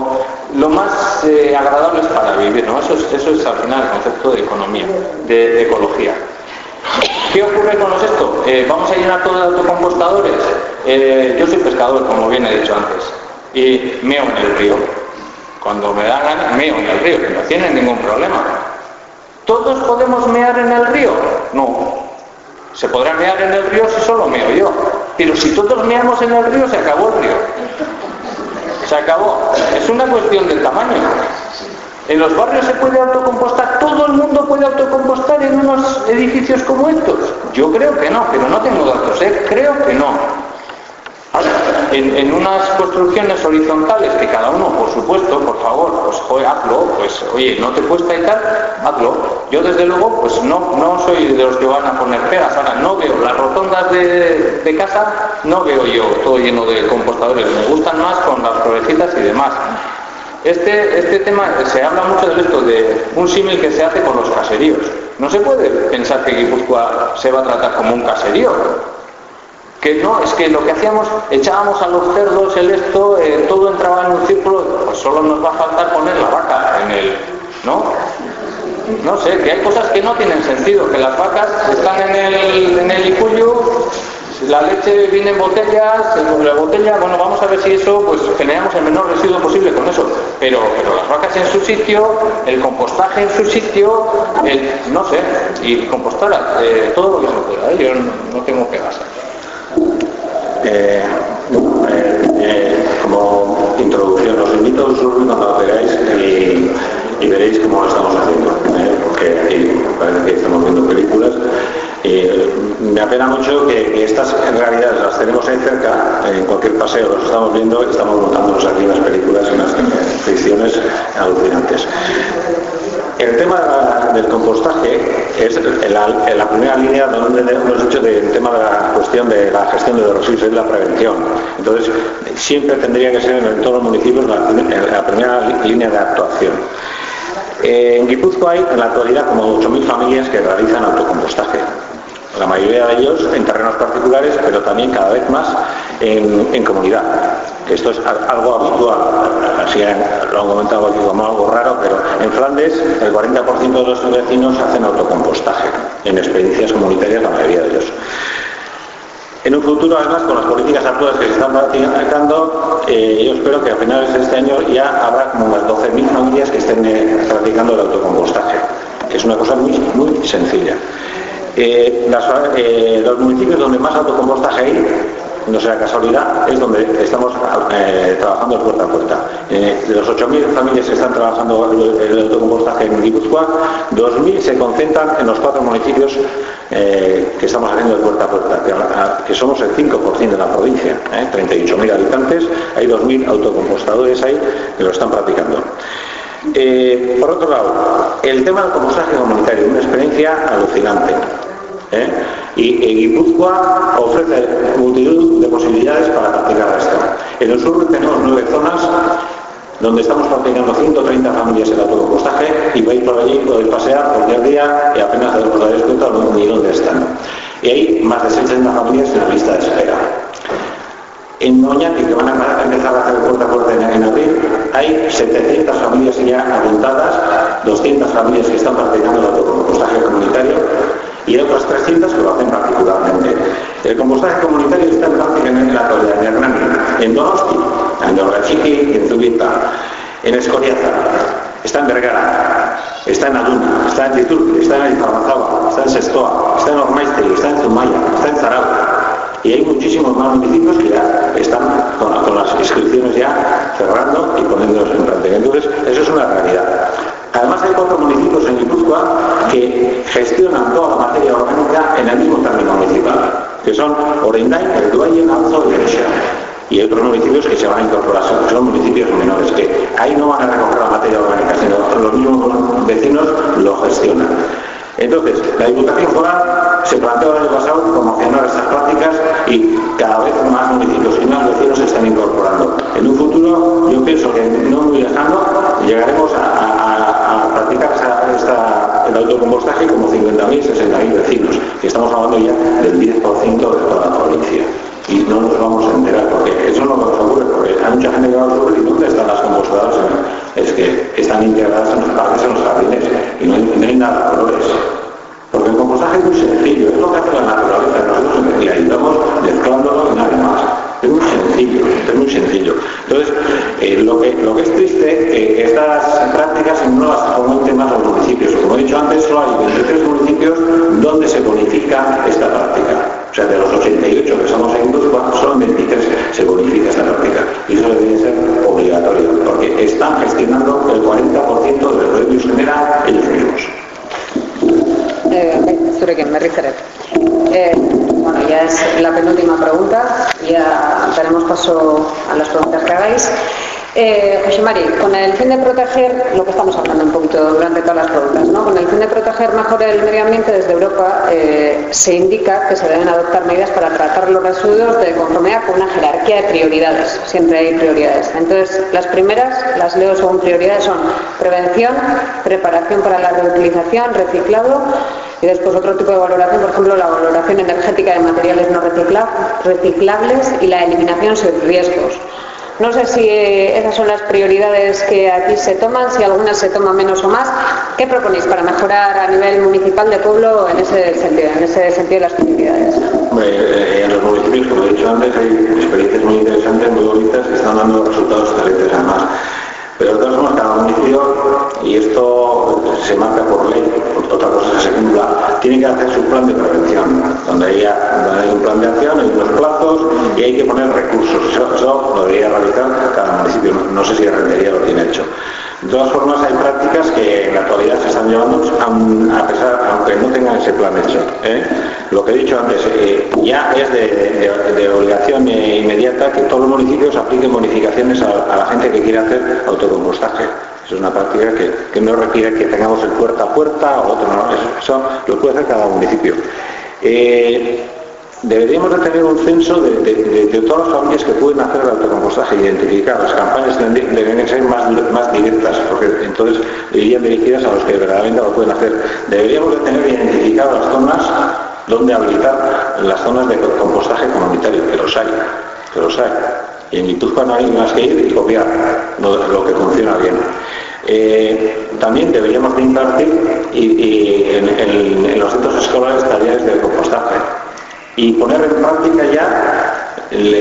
lo más agradables para vivir, ¿no? Eso es al final el concepto de economía, de ecología. ¿Qué ocurre con esto? ¿Vamos a llenar todo de autocompostadores? Yo soy pescador, como bien he dicho antes, y meo en el río. Cuando me dan ganas, meo en el río, que no tiene ningún problema. ¿Todos podemos mear en el río? No. Se podrá mear en el río si solo meo yo. Pero si todos meamos en el río, se acabó el río. Se acabó. Es una cuestión del tamaño. ¿En los barrios se puede autocompostar? ¿Todo el mundo puede autocompostar en unos edificios como estos? Yo creo que no, pero no tengo datos, creo que no. En unas construcciones horizontales que cada uno, por supuesto, por favor, pues hazlo, pues oye, no te cuesta y tal, hazlo. Yo desde luego, pues no soy de los que van a poner pegas. Ahora no veo las rotondas de casa, no veo yo todo lleno de compostadores. Me gustan más con las florecitas y demás. Este tema, se habla mucho de esto, de un símil que se hace con los caseríos. No se puede pensar que Guipúzcoa se va a tratar como un caserío. Que no, es que lo que hacíamos, echábamos a los cerdos todo entraba en un círculo, pues solo nos va a faltar poner la vaca en el, ¿no? No sé, que hay cosas que no tienen sentido, que las vacas están en el Icuyu, la leche viene en botellas, la botella, bueno, vamos a ver si eso, pues generamos el menor residuo posible con eso, pero las vacas en su sitio, el compostaje en su sitio, no sé, y compostar todo lo que se pueda, yo no tengo pegas. Como introducción, os invito a un survey cuando lo veáis y veréis cómo lo estamos haciendo, porque aquí parece que estamos viendo películas. Me apena mucho que estas en realidad las tenemos ahí cerca, en cualquier paseo los estamos viendo, estamos montándonos aquí unas películas, unas ficciones alucinantes. El tema del compostaje es en la primera línea donde hemos dicho del tema de la cuestión de la gestión de los residuos, es la prevención. Entonces, siempre tendría que ser en todos los municipios la primera línea de actuación. En Guipúzcoa hay en la actualidad como 8.000 familias que realizan autocompostaje. La mayoría de ellos en terrenos particulares, pero también cada vez más en comunidad. Esto es algo habitual, así lo han comentado aquí como algo raro, pero en Flandes el 40% de los vecinos hacen autocompostaje, en experiencias comunitarias la mayoría de ellos. En un futuro, además, con las políticas actuales que se están practicando, yo espero que a finales de este año ya habrá como unas 12.000 familias que estén practicando el autocompostaje, que es una cosa muy, muy sencilla. Los municipios donde más autocompostaje hay, no sea casualidad, es donde estamos trabajando puerta a puerta. De los 8.000 familias que están trabajando el autocompostaje en Guipúzcoa, 2.000 se concentran en los 4 municipios que estamos haciendo de puerta a puerta, que somos el 5% de la provincia, 38.000 habitantes, hay 2.000 autocompostadores ahí que lo están practicando. Por otro lado, el tema del compostaje comunitario, una experiencia alucinante. Y Guipúzcoa ofrece multitud de posibilidades para practicar esto. En el sur tenemos 9 zonas donde estamos practicando 130 familias el autocompostaje y vais por allí, podéis pasear por el día y apenas os daréis cuenta ni dónde están. Y hay más de 60 familias en la lista de espera. En Oñati, que van a empezar a hacer puerta a puerta en abril, hay 700 familias ya apuntadas, 200 familias que están practicando el autocompostaje comunitario y hay otras 300 que lo hacen particularmente. El compostaje comunitario está en práctica en la actualidad en Hernani, en Donosti, en Dorrachiqui y en Zubieta, en Escoriaza, está en Vergara, está en Aduna, está en Titurque, está en Aizarrazaba, está en Sestoa, está en Ormaiztegui, está en Zumaya, está en Zarauga. Y hay muchísimos más municipios que ya están con las inscripciones ya cerrando y poniéndolos en práctica. Entonces, eso es una realidad. Además hay 4 municipios en Guipúzcoa que gestionan toda la materia orgánica en el mismo término municipal, que son Orendain, El Duayen, Alzo y Erexa. Y hay otros municipios que se van a incorporar, son municipios menores, que ahí no van a recoger la materia orgánica, sino los mismos vecinos lo gestionan. Entonces, la Diputación Foral se planteó el año pasado promocionar estas prácticas y cada vez más municipios y más vecinos se están incorporando. En un futuro, yo pienso que no muy lejano, llegaremos a practicar el autocompostaje como 50.000, 60.000 vecinos, que estamos hablando ya del 10% de toda la provincia. Y no nos vamos a enterar, porque eso no nos ocurre, porque hay mucha gente que va a ocurrir y ¿dónde están las compostadoras? es que están integradas en los parques, en los jardines, y no hay nada de colores. Porque el compostaje es muy sencillo, es lo que hace la naturaleza, nosotros le ayudamos mezclándolo y nada más. Es muy sencillo, es muy sencillo. Entonces, lo que es triste, estas prácticas no las fomenten más los municipios. Como he dicho antes, solo hay 23 municipios donde se bonifica esta práctica. O sea, de los 88 que somos en Guipúzcoa, solo en 23 se bonifica esta práctica. Y eso debería ser obligatorio, porque están gestionando el 40% de los residuos que generan ellos mismos. Bueno, ya es la penúltima pregunta, ya daremos paso a las preguntas que hagáis. José Mari, con el fin de proteger, lo que estamos hablando un poquito durante todas las preguntas, ¿no? Con el fin de proteger mejor el medio ambiente, desde Europa se indica que se deben adoptar medidas para tratar los residuos de conformidad con una jerarquía de prioridades. Siempre hay prioridades. Entonces, las primeras, las leo según prioridades, son prevención, preparación para la reutilización, reciclado, y después otro tipo de valoración, por ejemplo, la valoración energética de materiales no reciclables y la eliminación sin riesgos. No sé si esas son las prioridades que aquí se toman, si algunas se toman menos o más. ¿Qué proponéis para mejorar a nivel municipal de pueblo en ese sentido de las prioridades? En los municipios, como he dicho antes, hay experiencias muy interesantes, muy bonitas, que están dando resultados excelentes además. Pero de todas formas, cada municipio, y esto se marca por ley, otra cosa que se cumpla, tiene que hacer su plan de prevención, donde hay un plan de acción, hay unos plazos y hay que poner recursos. Eso lo debería realizar cada municipio, no sé si la Rentería lo tiene hecho. De todas formas, hay prácticas que en la actualidad se están llevando, aunque no tengan ese plan hecho. Lo que he dicho antes, ya es de obligación inmediata que todos los municipios apliquen bonificaciones a la gente que quiere hacer autocompostaje. Eso es una práctica que no requiere que tengamos el puerta a puerta o otro, no, eso lo puede hacer cada municipio. Deberíamos de tener un censo de todas las familias que pueden hacer el autocompostaje, identificar. Las campañas deberían ser más directas, porque entonces irían dirigidas a los que verdaderamente lo pueden hacer. Deberíamos de tener identificadas las zonas donde habilitar las zonas de compostaje comunitario, que los hay. Y en Guipúzcoa no hay más que ir y copiar lo que funciona bien. También deberíamos de impartir en los centros escolares talleres de compostaje y poner en práctica ya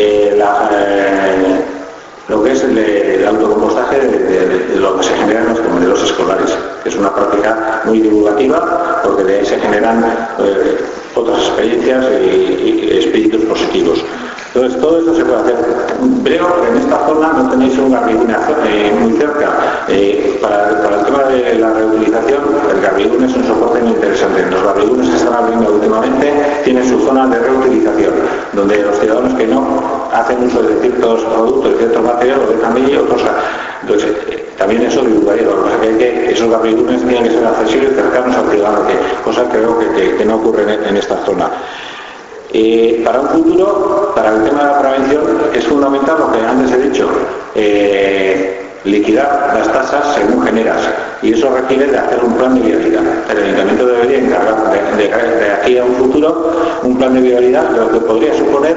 lo que es el autocompostaje de lo que se genera en los comedores escolares, que es una práctica muy divulgativa, porque de ahí se generan otras experiencias y espíritus positivos. Entonces, todo esto se puede hacer. Veo que en esta zona no tenéis un Garrigune muy cerca. Para el tema de la reutilización, el Garrigune es un soporte muy interesante. Los Garrigunes que están abriendo últimamente tienen su zona de reutilización, donde los ciudadanos que no hacen uso de ciertos productos, de ciertos materiales, lo dejan allí y otros. Entonces, también eso divulgaría. Lo que pasa es que esos Garrigunes tienen que ser accesibles y cercanos al ciudadano, cosa que creo que no ocurre en esta zona. Para un futuro, para el tema de la prevención, es fundamental lo que antes he dicho, liquidar las tasas según generas, y eso requiere de hacer un plan de viabilidad. El Ayuntamiento debería encargar de aquí a un futuro un plan de viabilidad, lo que podría suponer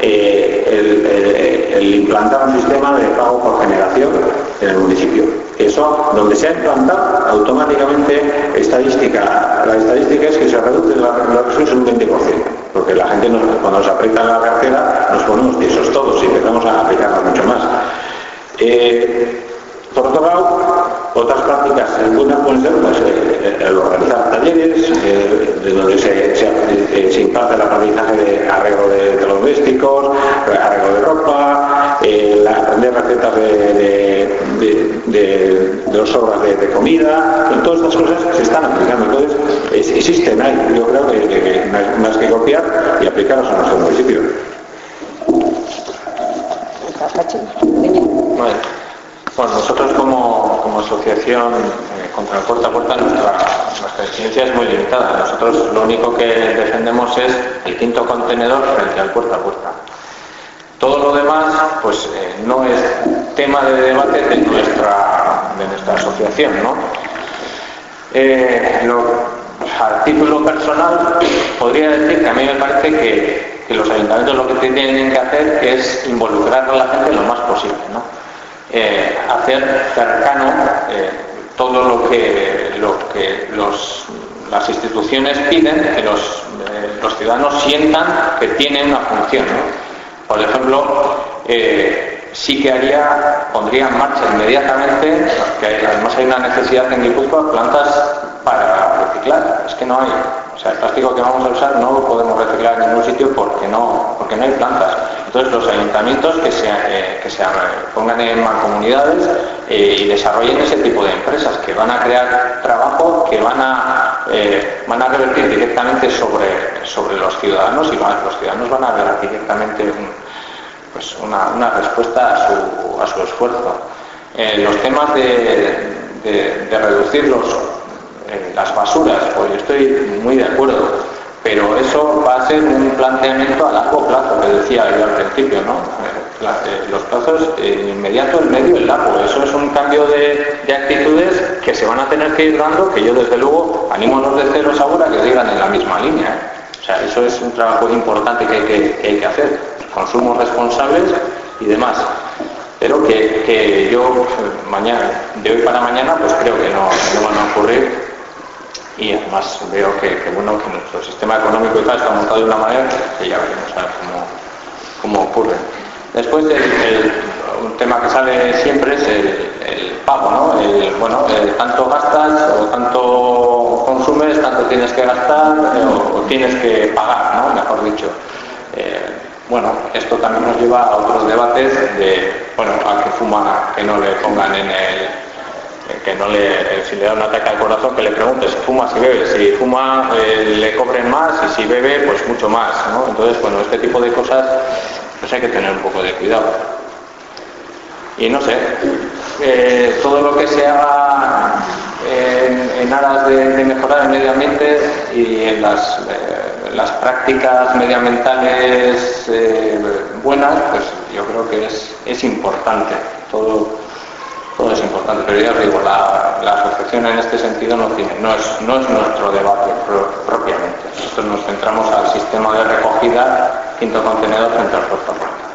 el implantar un sistema de pago por generación en el municipio. Eso, donde se ha implantado, automáticamente la estadística es que se reduce los recursos un 20%, porque la gente cuando nos aprieta la cartera nos ponemos tiesos todos y empezamos a aplicarnos mucho más. Por otro lado, otras prácticas buenas pueden ser el organizar talleres de donde se imparte el aprendizaje de arreglo de electrodomésticos, arreglo de ropa, aprender recetas de los sobras de comida. Todas estas cosas se están aplicando. Entonces, existen ahí. Yo creo que no hay más que copiar y aplicarlos a nuestro municipio. Bueno, nosotros como asociación contra el puerta a puerta, nuestra experiencia es muy limitada. Nosotros lo único que defendemos es el quinto contenedor frente al puerta a puerta. Todo lo demás, pues no es tema de debate de nuestra asociación, ¿no? A título personal, podría decir que a mí me parece que los ayuntamientos lo que tienen que hacer es involucrar a la gente lo más posible, ¿no? hacer cercano todo lo que las instituciones piden, que los ciudadanos sientan que tienen una función, ¿no? Por ejemplo, sí que pondría en marcha inmediatamente, porque además hay una necesidad en Guipúzcoa, plantas para reciclar. Es que no hay. O sea, el plástico que vamos a usar no lo podemos reciclar en ningún sitio porque no hay plantas. Entonces los ayuntamientos que se pongan en mancomunidades y desarrollen ese tipo de empresas que van a crear trabajo, que van a revertir directamente sobre los ciudadanos, y los ciudadanos van a ver directamente una respuesta a su esfuerzo. Los temas de reducir las basuras, pues yo estoy muy de acuerdo, pero eso va a ser un planteamiento a largo plazo, que decía yo al principio, ¿no? Los plazos inmediato, el medio, el largo. Eso es un cambio de actitudes que se van a tener que ir dando, que yo desde luego animo a los de Ceros ahora que sigan en la misma línea, ¿eh? O sea, eso es un trabajo importante que hay que hacer, consumos responsables y demás. Pero que yo de hoy para mañana, pues creo que no van a ocurrir. Y además veo que nuestro sistema económico y tal está montado de una manera que ya veremos a ver cómo ocurre. Después un tema que sale siempre es el pago, ¿no? Tanto gastas o tanto consumes, tanto tienes que gastar o tienes que pagar, ¿no? Mejor dicho. Esto también nos lleva a otros debates al que fuma, que no le pongan si le da un ataque al corazón, que le pregunte si fuma, si bebe. Si fuma le cobren más, y si bebe pues mucho más, ¿no? Entonces, este tipo de cosas pues hay que tener un poco de cuidado. Y no sé, todo lo que se haga en aras de mejorar el medio ambiente y en las prácticas medioambientales buenas, pues yo creo que es importante. Todo es importante, pero ya os digo, la asociación en este sentido no es nuestro debate propiamente. Nosotros nos centramos al sistema de recogida, quinto contenedor frente al puerto.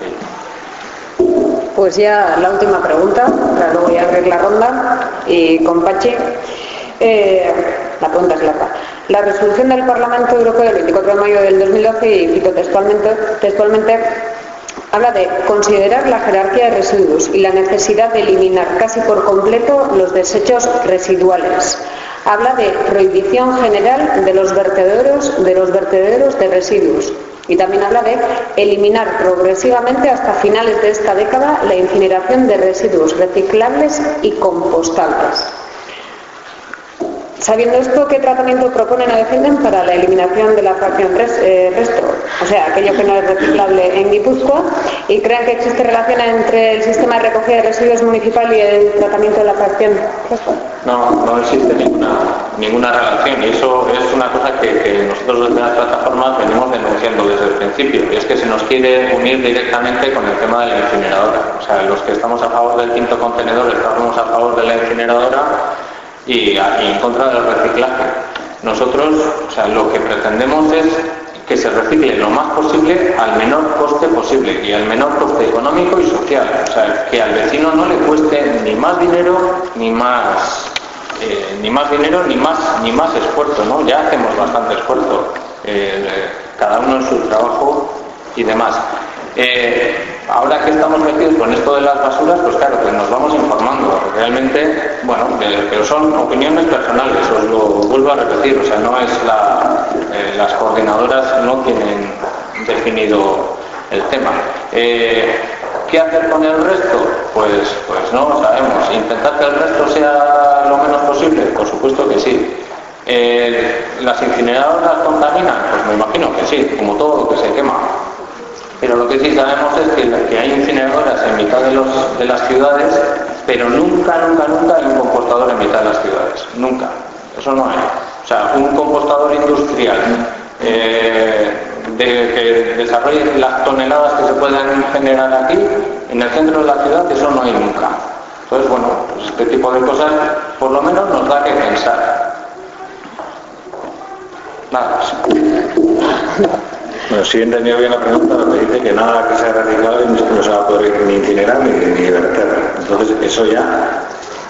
Pues ya la última pregunta, para luego ya abrir la ronda, y con Pachi. La pregunta es larga. La resolución del Parlamento Europeo del 24 de mayo del 2012, y cito textualmente, habla de considerar la jerarquía de residuos y la necesidad de eliminar casi por completo los desechos residuales. Habla de prohibición general de los vertederos de residuos. Y también habla de eliminar progresivamente hasta finales de esta década la incineración de residuos reciclables y compostables. Sabiendo esto, ¿qué tratamiento proponen o defienden para la eliminación de la fracción resto? O sea, aquello que no es reciclable en Guipúzcoa, y creen que existe relación entre el sistema de recogida de residuos municipal y el tratamiento de la fracción resto. No existe ninguna relación, y eso es una cosa que nosotros desde las plataformas venimos denunciando desde el principio, y es que se nos quiere unir directamente con el tema de la incineradora. O sea, los que estamos a favor del quinto contenedor estamos a favor de la incineradora y en contra del reciclaje. Nosotros, lo que pretendemos es que se recicle lo más posible al menor coste posible, y al menor coste económico y social. O sea, que al vecino no le cueste ni más dinero ni más esfuerzo, ¿no? Ya hacemos bastante esfuerzo, cada uno en su trabajo y demás. Ahora que estamos metidos con esto de las basuras, pues claro, pues nos vamos informando. Realmente, pero son opiniones personales, os lo vuelvo a repetir, o sea, no es las coordinadoras no tienen definido el tema. ¿Qué hacer con el resto? Pues no lo sabemos. ¿Intentar que el resto sea lo menos posible? Por supuesto que sí. ¿Las incineradoras contaminan? Pues me imagino que sí, como todo lo que se quema. Pero lo que sí sabemos es que hay incineradoras en mitad de las ciudades, pero nunca hay un compostador en mitad de las ciudades. Nunca. Eso no hay. O sea, un compostador industrial que desarrolle las toneladas que se pueden generar aquí, en el centro de la ciudad, eso no hay nunca. Entonces, pues este tipo de cosas por lo menos nos da que pensar. Nada más. Bueno, si he entendido bien la pregunta, me dice que nada que sea reciclable no se va a poder ni incinerar ni verter. Entonces, eso ya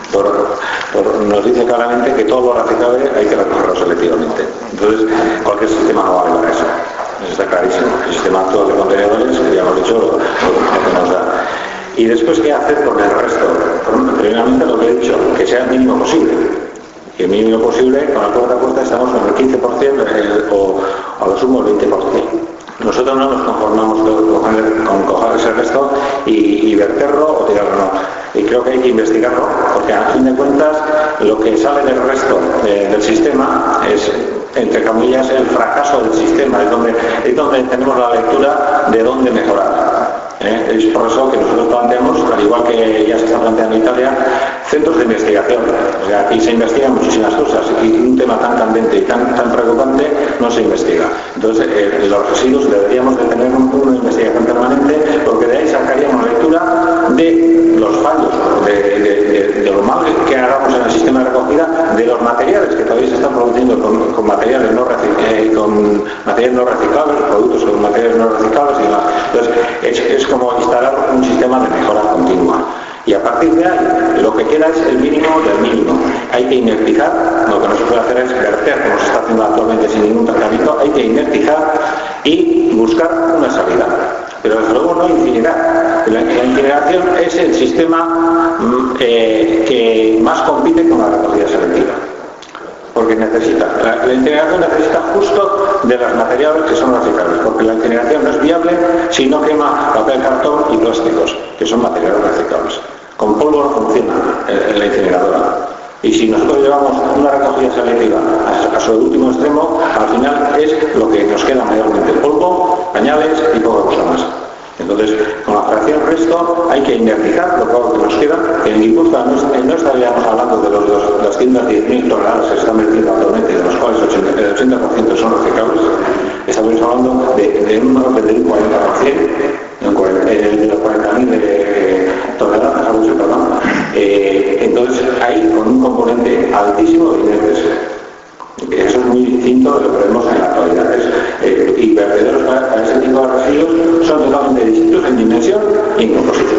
nos dice claramente que todo lo reciclable hay que recogerlo selectivamente. Entonces, cualquier sistema no vale para eso. Eso está clarísimo. El sistema actual de contenedores, que ya hemos dicho, lo que nos da. Y después, ¿qué hacer con el resto? Primeramente, lo que he dicho, que sea el mínimo posible. Y el mínimo posible, con la puerta a puerta, estamos en el 15% o a lo sumo el 20%. Nosotros no nos conformamos con coger ese resto y verterlo o tirarlo, no. Y creo que hay que investigarlo, porque a fin de cuentas lo que sale del resto del sistema es, entre comillas, el fracaso del sistema, es donde tenemos la lectura de dónde mejorar. Es por eso que nosotros planteamos, al igual que ya se está planteando en Italia, centros de investigación. O sea, aquí se investigan muchísimas cosas y un tema tan candente y tan preocupante no se investiga. Entonces, los residuos deberíamos de tener una investigación permanente, porque de ahí sacaríamos lectura de los fallos, de lo mal que hagamos en el sistema de recogida, de los materiales que todavía se están produciendo con materiales no reciclables, productos con materiales no reciclables y demás. Entonces, es como instalar un sistema de mejora continua. Y a partir de ahí, lo que queda es el mínimo del mínimo. Hay que inertizar, lo que no se puede hacer es verter, como se está haciendo actualmente sin ningún tratamiento, hay que inertizar y buscar una salida. Pero desde luego no incinerar. La incineración es el sistema que más compite con la recogida selectiva. Porque la incineración necesita justo de los materiales que son reciclables, porque la incineración no es viable si no quema papel, cartón y plásticos, que son materiales reciclables. Con polvo no funciona la incineradora. Y si nosotros llevamos una recogida selectiva a su último extremo, al final es lo que nos queda mayormente: polvo, pañales y poca cosa más. Entonces, con la fracción resto hay que inertizar lo poco que nos queda. En Guipúzcoa no estaríamos hablando de los 210.000 toneladas que se están vertiendo actualmente, de los cuales el 80% son reciclables. Estamos hablando de un número de un 40%, de los 40.000 toneladas, perdón. Entonces, ahí con un componente altísimo de inertes. Eso es muy distinto de lo que vemos en la actualidad. Y vertederos para ese tipo de residuos son totalmente distintos en dimensión y en composición.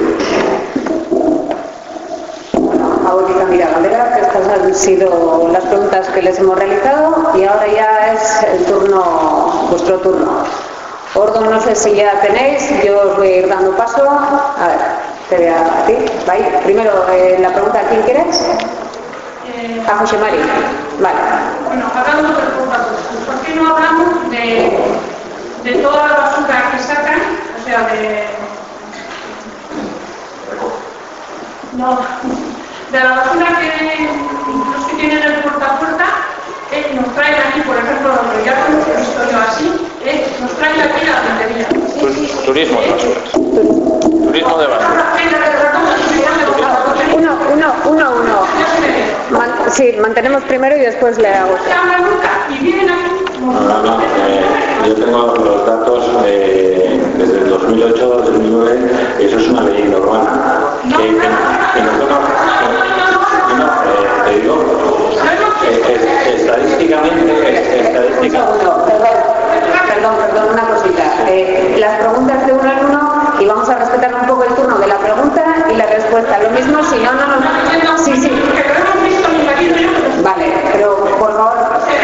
Aurita Miragandera, que estas han sido las preguntas que les hemos realizado y ahora ya es el turno, vuestro turno. Orden, no sé si ya tenéis, yo os voy a ir dando paso. A ver, te voy a ti. ¿Vale? Primero, la pregunta, ¿a quién quieres? A José Mari. Vale. Bueno, hablamos del compost. ¿Por qué no hablamos de toda la basura que sacan? O sea, de la basura que los que tienen el puerta a puerta, nos traen aquí, por ejemplo, los ya lo he visto yo así, nos traen aquí la tontería. Turismo de basuras. Turismo de basuras. Uno. Sí, mantenemos primero y después le hago. Yo tengo los datos desde el 2008-2009, eso es una leyenda urbana. Te digo, estadísticamente. Perdón, una cosita. Las preguntas de uno en uno y vamos a respetar un poco el turno de la pregunta y la respuesta. Lo mismo, si no nos... Sí. Vale, pero por favor...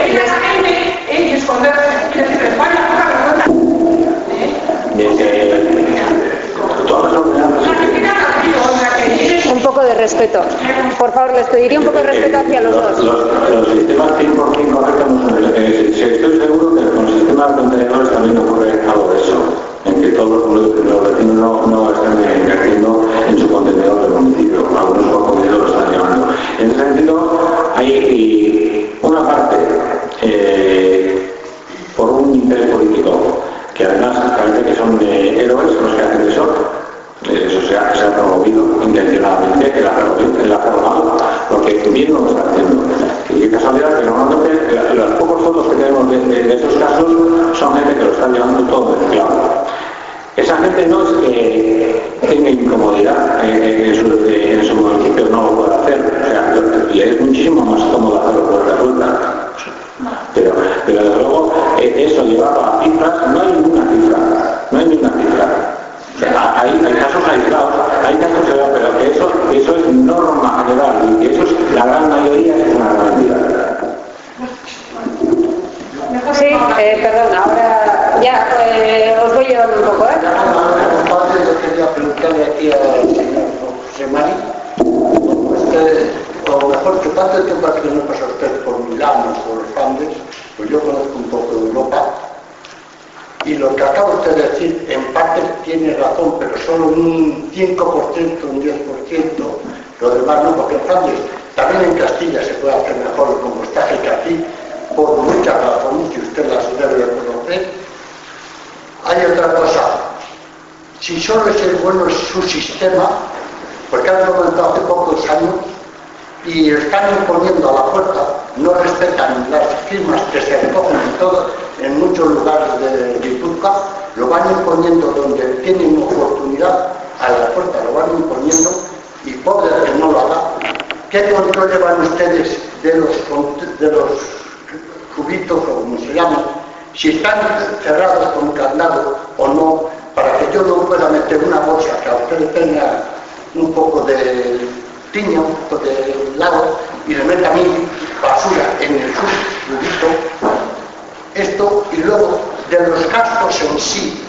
Un poco de respeto. Por favor, les pediría un poco de respeto hacia los dos. Los sistemas 100% correctos no son... Estoy seguro que con el sistema de contenedores también ocurre algo de eso, en que todos los vecinos no están invirtiendo en su contenedor del municipio. Algunos contenedores lo están llevando. En ese sentido, hay una parte por un interés político, que además parece que son héroes los que hacen eso. Eso se ha promovido intencionadamente, el hacerlo mal, porque bien no lo está haciendo. Y qué casualidad que normalmente las pocas fotos que tenemos de estos casos son gente que lo está llevando todo mezclado. Esa gente no es que tenga incomodidad en su municipio, no lo puede hacer. O sea, y es muchísimo más cómodo hacerlo puerta a puerta. Pero desde luego eso llevado a cifras, no hay ninguna cifra. O sea, hay casos aislados, pero que eso es norma general y que eso es la gran mayoría es una realidad. Sí, perdón, ahora ya os voy llevando un poco, Yo quería preguntarle aquí al señor José Mari, o mejor que tanto tiempo que no pasa usted por Milán o por Flandes, pues yo conozco un poco de Europa, y lo que acaba usted de decir, en parte tiene razón, pero solo un 5%, un 10%, lo demás no, porque en Flandes, también en Castilla se puede hacer mejor el compostaje que aquí, por muchas razones que usted las debe conocer. Hay otra cosa, si solo es el bueno es su sistema, porque han comentado hace pocos años y están imponiendo a la puerta, no respetan las firmas que se recogen en muchos lugares de Guipúzcoa, lo van imponiendo donde tienen oportunidad a la puerta, lo van imponiendo y pobre que no lo haga. ¿Qué control llevan ustedes de los cubitos o como se llaman? Si están cerrados con candado o no, para que yo no pueda meter una bolsa que a usted tenga un poco de tiña, un poco de lago y le meta mi basura en el cubito. Esto, y luego de los gastos en sí,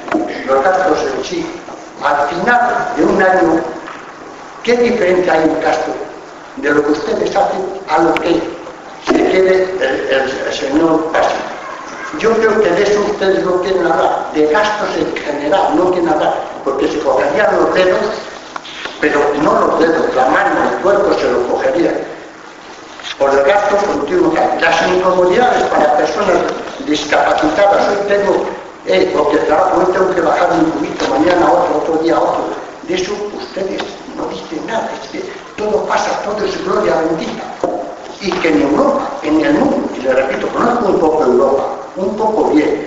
al final de un año, ¿qué diferencia hay en gasto de lo que ustedes hacen a lo que se quiere el señor Pasi? Yo creo que de eso ustedes no quieren hablar, de gastos en general no quieren hablar, porque se cogerían los dedos, pero no los dedos, la mano, el cuerpo se lo cogería. Por el gasto continuo que hay. Las incomodidades para personas discapacitadas, hoy tengo, porque trabajo, hoy tengo que bajar un cubito, mañana otro día otro. De eso ustedes no dicen nada, es que todo pasa, todo es gloria bendita. Y que en Europa, en el mundo, y le repito, conozco un poco Europa, un poco bien,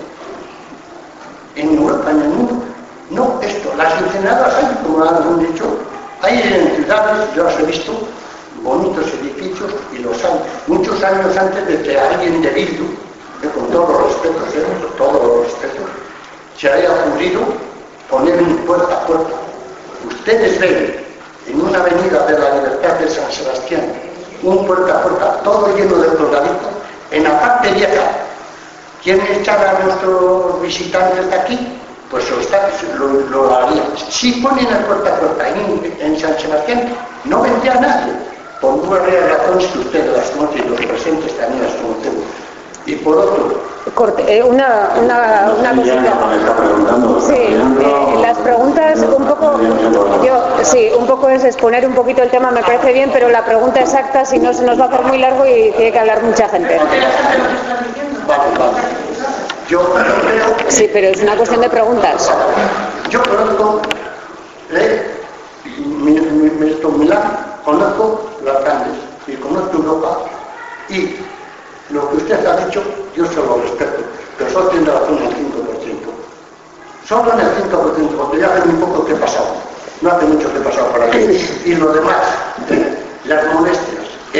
en Europa, en el mundo, no esto, las incineradoras hay, como han dicho, hay en ciudades, yo las he visto, bonitos edificios, y los hay, muchos años antes de que alguien de Bildu, con todos los respetos, se haya ocurrido poner un puerta a puerta. Ustedes ven en una avenida de la Libertad de San Sebastián, un puerta a puerta, todo lleno de colgaditos, en la parte vieja. ¿Quieren echar a nuestros visitantes de aquí? Pues lo harían. Si ponen el puerta a puerta en San Sebastián, no vendría a nadie, por varias razones que ustedes las conocen y los presentes también las conocemos. Y por otro, una cosita. Sí, las preguntas un poco es exponer un poquito el tema, me parece bien, pero la pregunta exacta, si no, se nos va a hacer muy largo y tiene que hablar mucha gente. Vale. Yo creo que... Sí, pero es una cuestión de preguntas. Yo conozco Milán, conozco las grandes y conozco Europa, y lo que usted ha dicho, yo se lo respeto, pero solo tiene razón en el 5%. Solo en el 5%, porque ya hace muy poco que he pasado. No hace mucho que he pasado por aquí. Y lo demás, las molestias,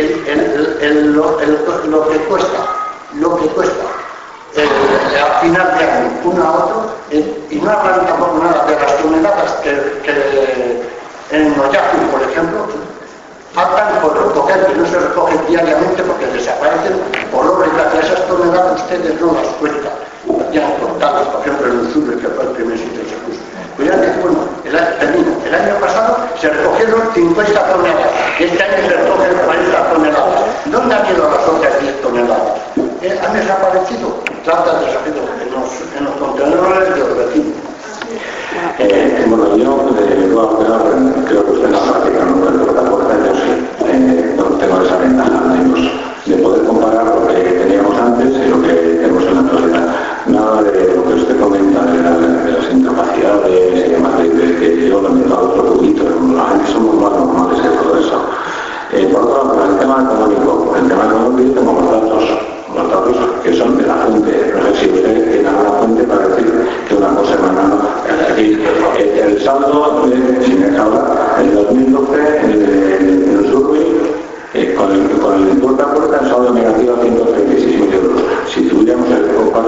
lo que cuesta, al final de año, uno a otro, y no hablan tampoco nada de las toneladas que en Oyacu, por ejemplo, faltan por recoger, que no se recogen diariamente porque desaparecen por obra, y gracias a esas toneladas ustedes no las cuentan. Ya contadas, por ejemplo, en Usure, que fue el primer sitio que se puso. Pues ya bueno, el año pasado se recogieron 50 toneladas, este año se recogen 40 toneladas. ¿Dónde han ido las otras 10 toneladas? Han desaparecido, tratan de salir en los contenedores de los vecinos. Bueno, yo voy a opinar, creo que usted no practica nunca el puerta a puerta, yo sí, no tengo esa ventaja, de poder comparar lo que teníamos antes y lo que tenemos en la actualidad. Nada de lo que usted comenta de las incapacidades y demás, de que yo lo meto a otro cubito, la gente somos más normales que todo eso. Por otro lado, con el tema económico, yo tengo los datos que son de la fuente. No sé si usted tiene alguna fuente para decir que una cosa es banana. El saldo, si me habla, en 2012, en el survey, con el puerta a puerta, el saldo negativo a 136.000 euros. Si tuviéramos el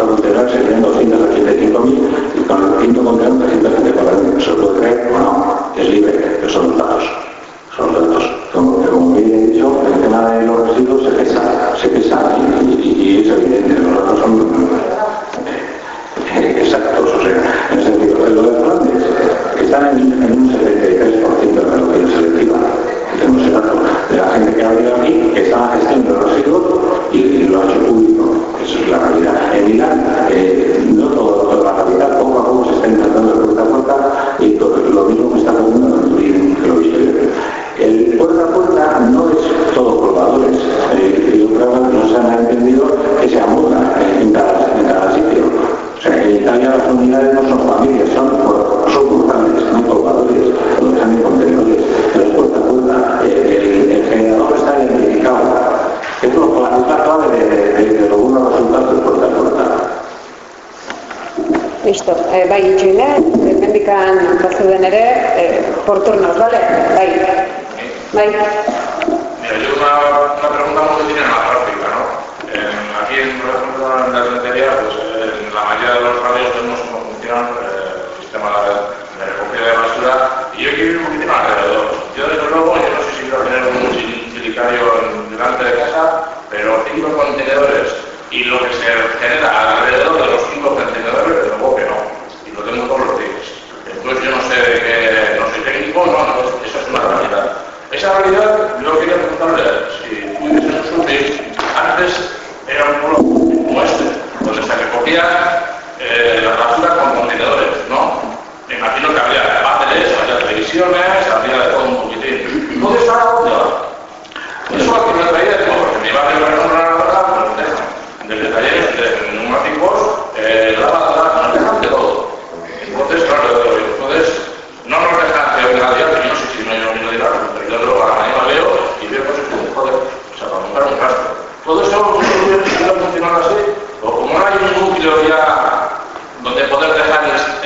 listo. Bai, itxoine, mendikan batzuden ere, por turnos, ¿vale? Bai. Bai. Mira, yo una pregunta muy que tiene en la práctica, ¿no? Aquí, por ejemplo, en la rentería, pues en la mayoría de los barrios vemos cómo funciona el sistema de recogida de basura, y yo quiero ir un poquitín alrededor. Yo, desde luego, yo no sé si quiero tener un silicario delante de casa, pero 5 contenedores y lo que se genera alrededor de los 5 contenedores, desde luego que no, y lo tengo todos los días. Entonces yo no sé de qué, no soy técnico, no, eso es una realidad. Esa realidad, yo quería preguntarle, si tú vives en un survey, antes era un pueblo como este, donde se recogía la basura con contenedores, ¿no? Me imagino que había debates, había televisiones, había de todo un poquitín. Entonces ahora, ¿dónde va? Eso es lo que me traía de todo, porque mi barrio era una verdad, nos dejan desde talleres, de neumáticos, nos dejan de todo. Entonces, claro, no nos dejan de cada día, pero yo no sé si no hay un de nada, pero yo luego a la mañana leo y veo cosas que me joder, o sea, para montar un rastro. Todo eso no funciona así, o como no hay un núcleo ya donde poder dejar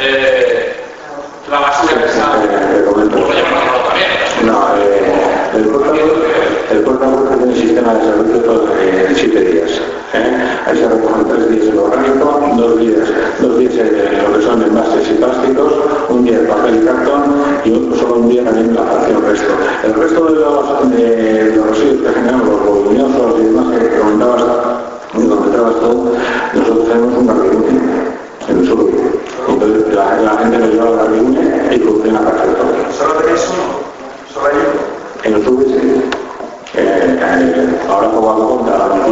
la basura que está, pues lo llaman también. No, el portapuerta tiene un sistema de servicio en 7 días. Ahí se recogen 3 días el orgánico, 2 días lo que son envases y plásticos, un día el papel y cartón y solo un día también la fracción resto. El resto de los residuos que generamos, los voluminosos y demás que comentabas todo, nosotros tenemos un barrigune en el sur. Entonces la gente nos lleva al barrigune y funciona perfecto. ¿Solo tenéis uno? ¿Solo hay uno? En el sur sí. Ahora poco a poco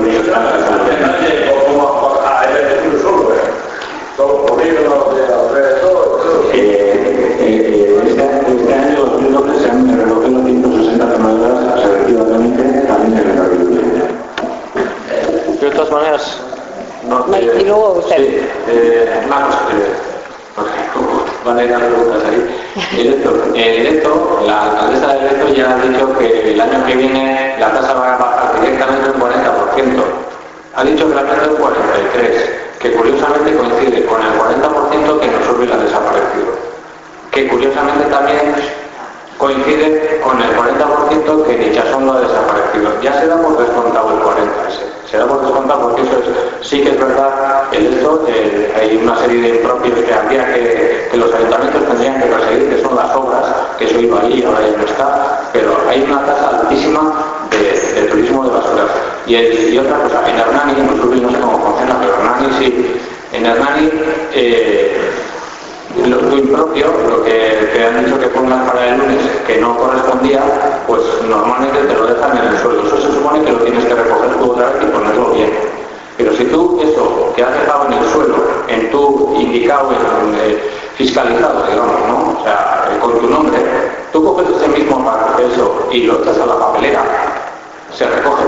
este año 2012 se han recogido 160 toneladas selectivamente también en el barrigune. De todas maneras, no, Y luego usted. sí, una cosa que van a ir a preguntas ahí. Leto, la alcaldesa de Leto ya ha dicho que el año que viene la tasa va a bajar directamente un 40%. Ha dicho que la tasa es un 43%, que curiosamente coincide con el 40% que en Usurbil ha desaparecido. Que curiosamente también coincide con el 40% que en Itxasondo ha desaparecido. Ya se da por descontado el 40%. Se da por descontado porque eso sí que es verdad. Hay una serie de impropios que habría que los ayuntamientos tendrían que perseguir, que son las obras, que eso iba ahí, ahora ya no está, pero hay una tasa altísima de turismo de basuras. Y otra cosa, en Hernani, en Usurbil no sé cómo funciona, pero en Hernani sí. En Hernani, lo impropio, lo que han dicho que pongan para el lunes, que no correspondía, pues normalmente te lo dejan en el suelo. Eso se supone que lo tienes que recoger tú otra vez y ponerlo bien. Pero si tú eso que has dejado en el suelo, en tu indicado, fiscalizado, digamos, ¿no? O sea, con tu nombre, tú coges ese mismo eso y lo echas a la papelera, se recoge.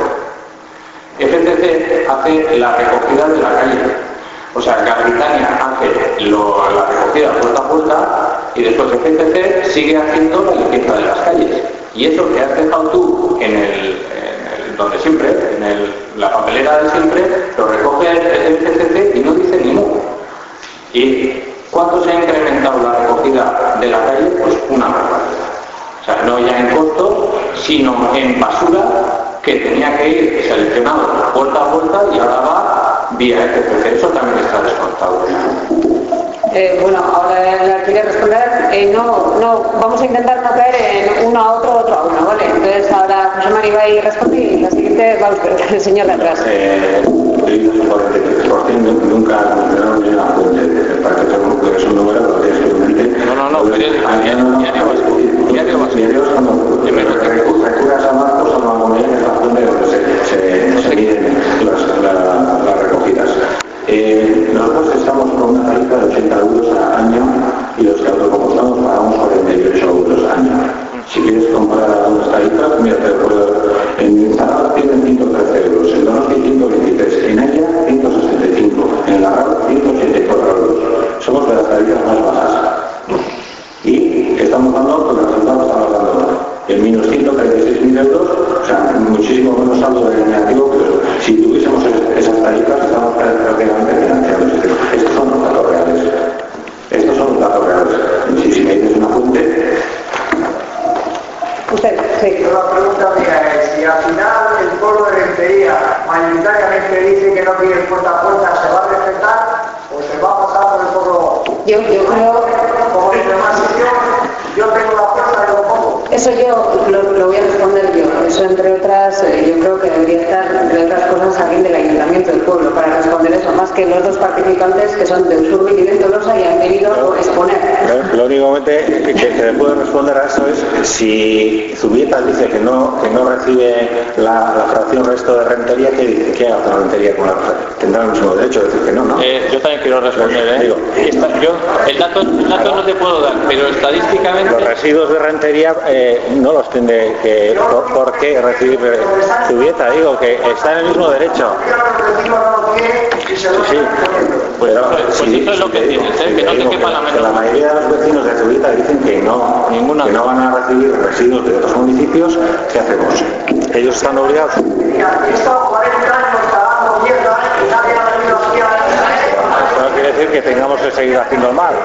FCC hace la recogida de la calle. O sea, Capitania hace la recogida puerta a puerta y después FCC sigue haciendo la limpieza de las calles. Y eso que has dejado tú donde siempre, la papelera de siempre, lo recoge el FCC y no dice ni mu. ¿Y cuánto se ha incrementado la recogida de la calle? Pues una barbaridad. O sea, no ya en costo, sino en basura, que tenía que ir seleccionado puerta a puerta y ahora va vía FCC. Eso también está descontado. Bueno, ahora le quiere responder. No, vamos a intentar no caer en uno a otro, otro a uno, ¿vale? Entonces ahora José María va y responde y la siguiente va usted, el señor de atrás. Nunca mencionaron ni la fuente del parque tecnológico, que es un número de los días. No, diario vasco. Recuras a Marcos, a Magomería, que es la fuente donde se miden las recogidas. Nosotros estamos con una tarifa de 80 euros al año y los que autocompostamos pagamos 48 euros al año. Si quieres comparar algunas tarifas, mira, en Zaragoza tienen 113 euros, en Donosti 123, en ella Sí. La pregunta mía es, si al final el pueblo de Rentería mayoritariamente dice que no quiere puerta a puerta, ¿se va a respetar o se va a pasar por el pueblo? Yo creo... Como en demás sitios, yo tengo la fuerza de un poco. Eso yo lo voy a responder yo. Eso, entre otras, yo creo que debería estar, entre otras cosas, alguien del Ayuntamiento del pueblo para responder eso, más que los dos participantes que son de Usurbil y de Tolosa y han venido a exponer. Lo único que le puede responder a eso es si Zubieta dice que no recibe la fracción resto de Rentería, ¿qué dice? ¿Qué hace la Rentería con la tendrá el mismo derecho a decir que no, ¿no? Yo también quiero responder, Digo, el dato no te puedo dar, pero estadísticamente... Los residuos de Rentería no los tiene por qué recibir Zubieta, digo que está en el mismo derecho. Sí, pero pues eso es lo que tienes, que no te quepa la menor. La mayoría de los vecinos de Zubieta dicen que no van a recibir residuos de otros municipios. ¿Qué hacemos? Ellos están obligados. Eso no quiere decir que tengamos que seguir haciendo el mal,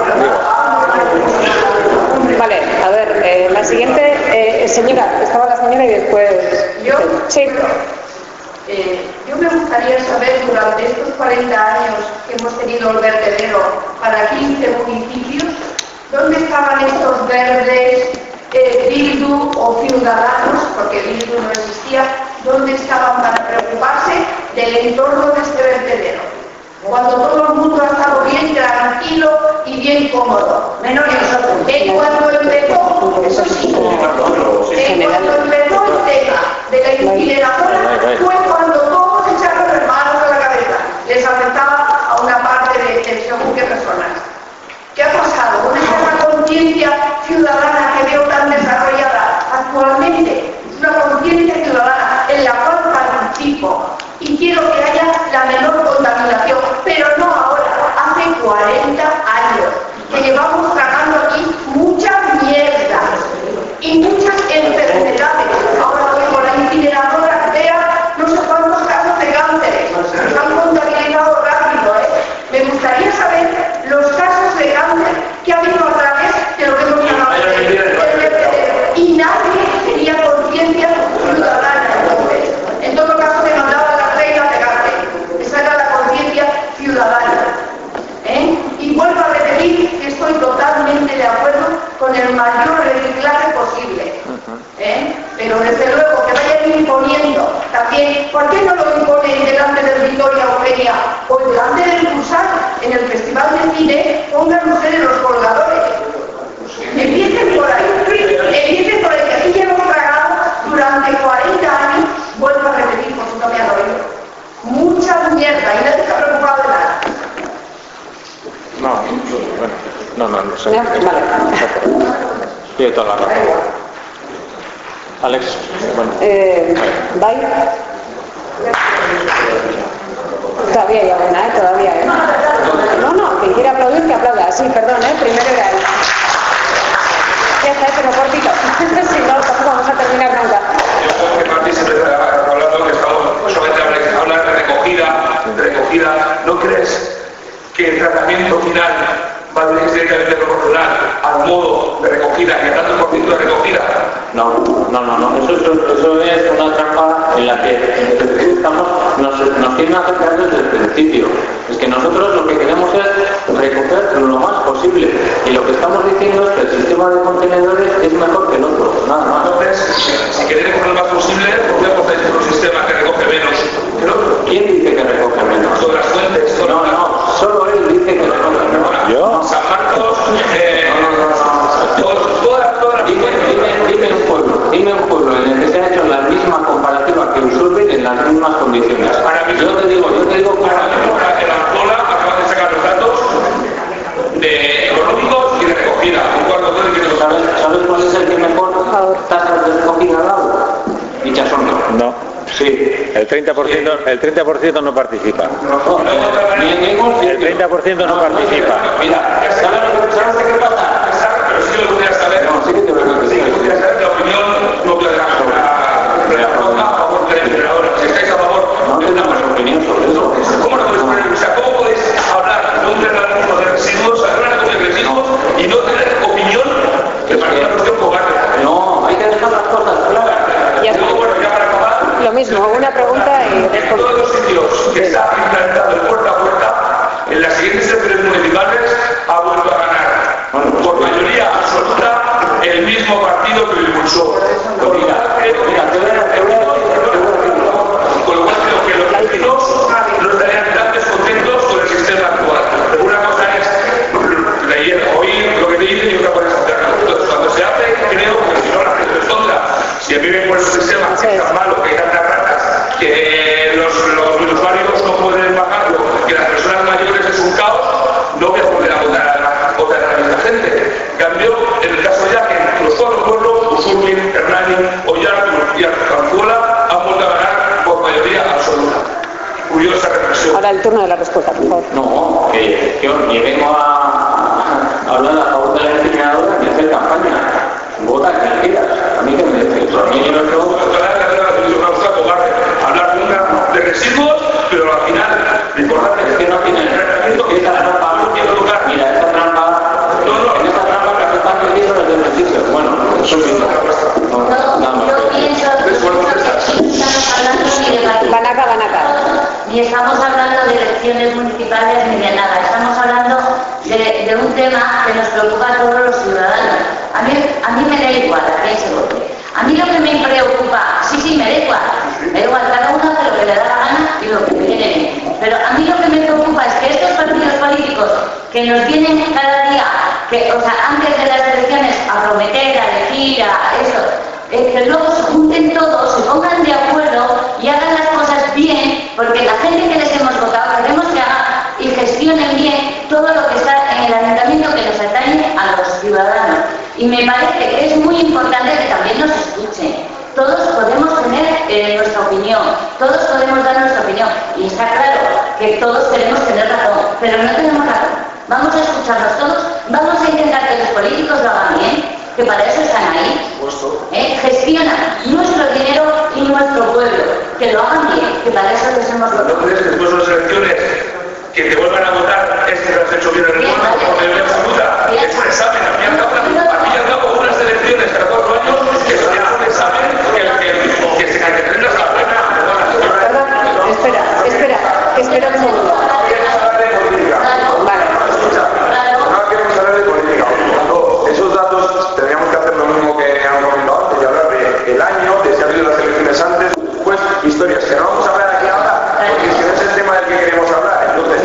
digo. Vale, a ver, la siguiente, señora, estaba la señora y después... ¿Yo? Sí. Yo me gustaría saber, durante estos 40 años que hemos tenido el vertedero para 15 municipios, ¿dónde estaban estos verdes, Bildu o Ciudadanos, porque Bildu no existía, dónde estaban para preocuparse del entorno de este vertedero? Cuando todo el mundo ha estado bien tranquilo y bien cómodo, menos nosotros. Cuando empezó, eso sí, cuando empezó el tema de la incineradora, fue cuando todos echaron las manos a la cabeza. Les afectaba a una parte de según qué personas. ¿Qué ha pasado? ¿Dónde está esa conciencia ciudadana que veo tan desarrollada actualmente? Es una conciencia ciudadana en la cual participo y quiero que haya la menor contaminación, pero no ahora, hace 40 años que llevamos tragando aquí mucha mierda y muchas enfermedades. Ahora voy con la incineradora, vea no sé cuántos casos de cáncer, nos han contabilizado rápido, Me gustaría saber los casos de cáncer que ha habido a través de lo que hemos llamado y nadie tenía conciencia ciudadana. En todo caso se mandaban las reglas de cáncer. Esa era la conciencia ciudadana. Y vuelvo a repetir que estoy totalmente de acuerdo con el mayor reciclaje posible. Pero desde luego que vayan imponiendo también, ¿por qué no lo imponen delante del Victoria Eugenia o delante del Cursal en el Festival de Cine? Pongan ustedes los colgadores. Empiecen por ahí, que aquí ya hemos tragado durante 40 años, vuelvo a repetir por si no me han oído, mucha mierda y nadie está preocupado de nada. No sé. Vale. Tiene toda la razón. Alex, bueno. ¿Vai? Todavía hay alguna, todavía, No, quien quiera aplaudir, que aplauda. Sí, perdón, primero era él. Ya está, pero cortito. Si no, tampoco vamos a terminar nunca. Yo creo que Martín siempre está hablando que estamos, solamente hablar de recogida. ¿No crees que el tratamiento final va a ser directamente proporcional al modo de recogida y a tanto por ciento de recogida? No. Eso es una trampa en la que nos quieren acercar desde el principio. Es que nosotros lo que queremos es recoger lo más posible. Y lo que estamos diciendo es que el sistema de contenedores es mejor que el otro. Nada más. Entonces, si queréis recoger lo más posible, ¿por qué hacéis un sistema que recoge menos que el otro? ¿Quién dice que recoge menos? Todas las fuentes. No, solo él dice que recoge menos. ¿Yo? San Marcos, Dime un pueblo en el que se ha hecho la misma comparativa que Usurbil en las mismas condiciones. Yo te digo para el Anzola acaban de sacar los datos de económicos y de recogida. ¿Sabes cuál es el que mejor tasas de recogida ha dado? Pichasondo. No. Sí. El 30% no participa. El 30% no participa. Mira, ¿sabes qué pasa? Pero sí lo podría saber. No, sí que te lo Sí, podría saber la opinión propia de la ronda a favor de la incineradora. Si estáis a favor, no tenemos opinión sobre eso. ¿Cómo no podéis poner? O sea, ¿cómo podéis hablar de un tratamiento de residuos, hablar de residuos y no tener opinión? Que parece una cuestión cobarde. No, hay que dejar las cosas claras. el turno de la respuesta, por favor. No, que yo ni vengo a hablar a favor de la incineradora ni a hacer campaña. Vota quien quieras. A mí que me dice eso. A mí no tengo... Hablar nunca de residuos, pero al final lo importante Es que no tiene... Esa trampa, mira, esa trampa... En esa trampa que se están metiendo los beneficios. Bueno, eso es Yo pienso que estamos hablando ni de Madrid. Banaca. Ni estamos hablando de elecciones municipales ni de nada. Estamos hablando de un tema que nos preocupa a todos los ciudadanos. A mí me da igual a quién se vote. A mí lo que me preocupa, sí, me da igual. Me da igual, cada uno hace lo que le da la gana y lo que le viene bien. Pero a mí lo que me preocupa es que estos partidos políticos que nos vienen cada día, antes de las elecciones, a prometer, a elegir, a eso, que luego se junten todos, se pongan de acuerdo y hagan las cosas bien, porque la gente que les hemos votado queremos que hagan y gestionen bien todo lo que está en el ayuntamiento que nos atañe a los ciudadanos. Y me parece que es muy importante que también nos escuchen. Todos podemos tener nuestra opinión, todos podemos dar nuestra opinión. Y está claro que todos queremos tener razón, pero no tenemos razón. Vamos a escucharlos todos, vamos a intentar que los políticos lo hagan bien, que para eso están ahí. Gestionan nuestro dinero y nuestro pueblo, que lo hagan bien, que para eso les hemos votado. ¿No crees que después de las elecciones que te vuelvan a votar es que lo has hecho bien en el mundo por mayoría absoluta? Es un examen, al fin y al cabo unas elecciones cada 4 años que son un examen que se caracteriza la buena. Espera un segundo. Vale. No queremos hablar de política. Esos datos tendríamos que hacer lo mismo que han comentado antes y hablar del año, de si ha habido las elecciones antes, después, historias que no vamos a hablar aquí ahora, porque es que no es el tema del que queremos hablar. Entonces,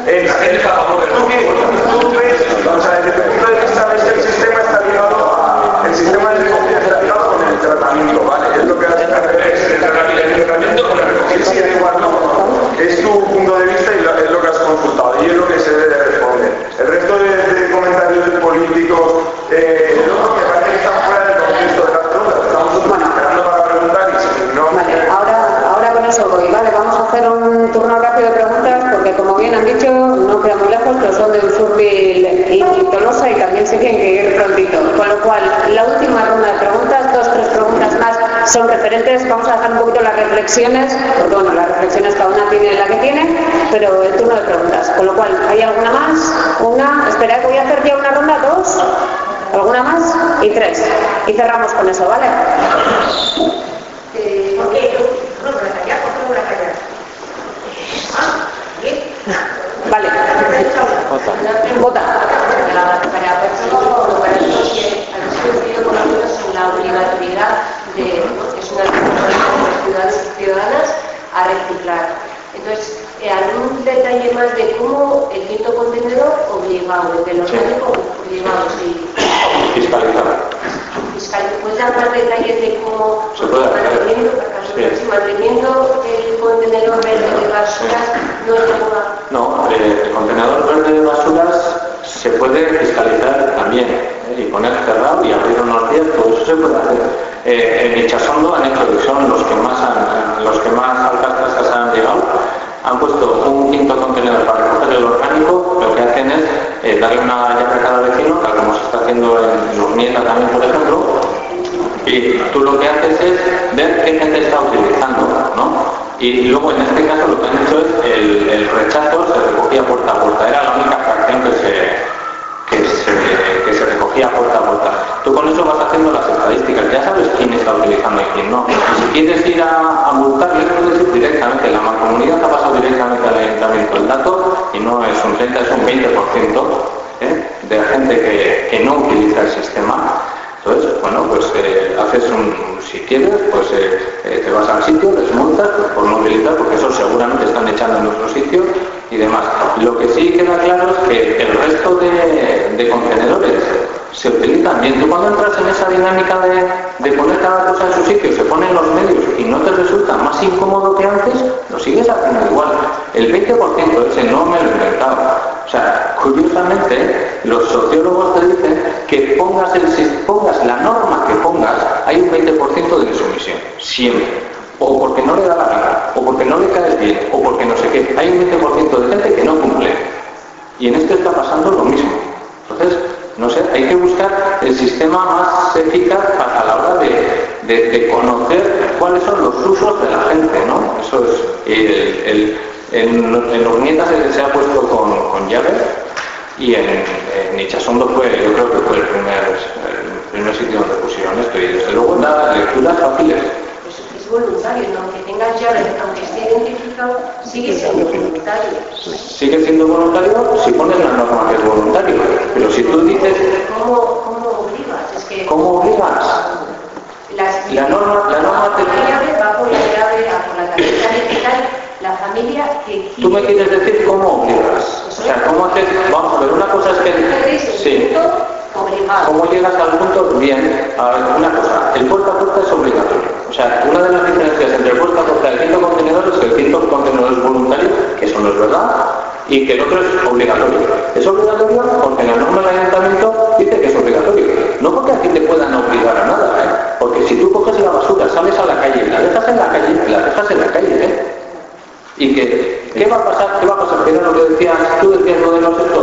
vamos a ver, desde el punto de vista de que el sistema está ligado el sistema de recogida está ligado con el tratamiento, ¿vale? Es lo que hace el tratamiento con la recogida. Sí, da igual, no. Es tu punto de vista y es lo que has consultado y es lo que se debe responder. El resto de comentarios políticos, me parece que están fuera del contexto de las preguntas. Estamos esperando para preguntar y si no... Vale, ahora con eso voy, ¿vale? Vamos a hacer un turno rápido de preguntas porque, como bien han dicho, no queda muy lejos, pero son de Usurbil y Tolosa y también se tienen que ir prontito. Con lo cual, la última ronda de preguntas, 2-3 preguntas más, son referentes. Vamos a dejar un poquito las reflexiones, porque bueno, las reflexiones cada una tiene la que tiene, pero el turno de preguntas. Con lo cual, ¿hay alguna más? Una, espera, voy a hacer ya una ronda, 2, alguna más y 3. Y cerramos con eso, ¿vale? Vale. Vota. Para personas han sido conocidos en la obligatoriedad es una responsabilidad de los ciudadanos y ciudadanas a reciclar. Entonces, algún detalle más de cómo el quinto contenedor obligado, de los obligados y ¿puedes dar más detalles de cómo manteniendo el contenedor verde de basuras no es como... No, el contenedor verde de basuras se puede fiscalizar también y poner cerrado y abrir unos días, todo eso se puede hacer. En Ichasondo han hecho, que son los que más altas tasas han llegado, han puesto un quinto contenedor para recoger el orgánico. Lo que hacen es darle una llave a cada vecino, tal como se está haciendo en Urnieta también, por ejemplo, y tú lo que haces es ver qué gente está utilizando, ¿no? Y luego en este caso lo que han hecho es el rechazo se recogía puerta a puerta, era la única fracción que se recogía puerta a puerta. Tú con eso vas haciendo las estadísticas, ya sabes quién está utilizando y quién no. Y si quieres ir a multarles, puedes ir directamente, la mancomunidad ha pasado directamente al ayuntamiento el dato y no es un 30, es un 20% de gente que no utiliza el sistema. Entonces, bueno, pues haces si quieres, pues te vas al sitio, les multas por no utilizar, porque eso seguramente están echando en otro sitio y demás. Lo que sí queda claro es que el resto de contenedores se utilizan bien. Tú cuando entras en esa dinámica de poner cada cosa en su sitio, se ponen los medios y no te resulta más incómodo que antes, lo sigues haciendo igual. El 20% ese no me lo he inventado. O sea, curiosamente, los sociólogos te dicen que pongas la norma que pongas, hay un 20% de insumisión, siempre. O porque no le da la gana, o porque no le caes bien, o porque no sé qué. Hay un 20% de gente que no cumple. Y en esto está pasando lo mismo. Entonces, no sé, hay que buscar el sistema más eficaz a la hora de conocer cuáles son los usos de la gente, ¿no? Eso es, en los nietas se ha puesto con llave, y en Itxasondo yo creo que fue el primer sitio donde pusieron esto, y desde luego da lecturas fáciles. Es voluntario, ¿no? Aunque tengas llave, aunque esté identificado, sigue siendo voluntario. Sigue siendo voluntario si pones la norma que es voluntario, pero si tú dices... ¿Cómo obligas? Es que... ¿Cómo obligas? La norma te... La llave va por la llave, por la tarjeta digital, la familia que... ¿Tú me quieres decir cómo obligas? O sea, ¿cómo haces? Vamos a ver, una cosa es que... Sí. ¿Cómo llegas al punto? Bien, a ver, una cosa, el puerta a puerta es obligatorio. O sea, una de las diferencias entre el puerta a puerta y el quinto contenedor es que el quinto contenedor es voluntario, que eso no es verdad, y que el otro es obligatorio. Es obligatorio porque la norma del ayuntamiento dice que es obligatorio. No porque a ti te puedan obligar a nada, ¿eh? Porque si tú coges la basura, sales a la calle y la dejas en la calle, la dejas en la calle, ¿eh? Y que, ¿qué va a pasar? ¿Qué va a pasar? Que era lo que decías, tú decías lo de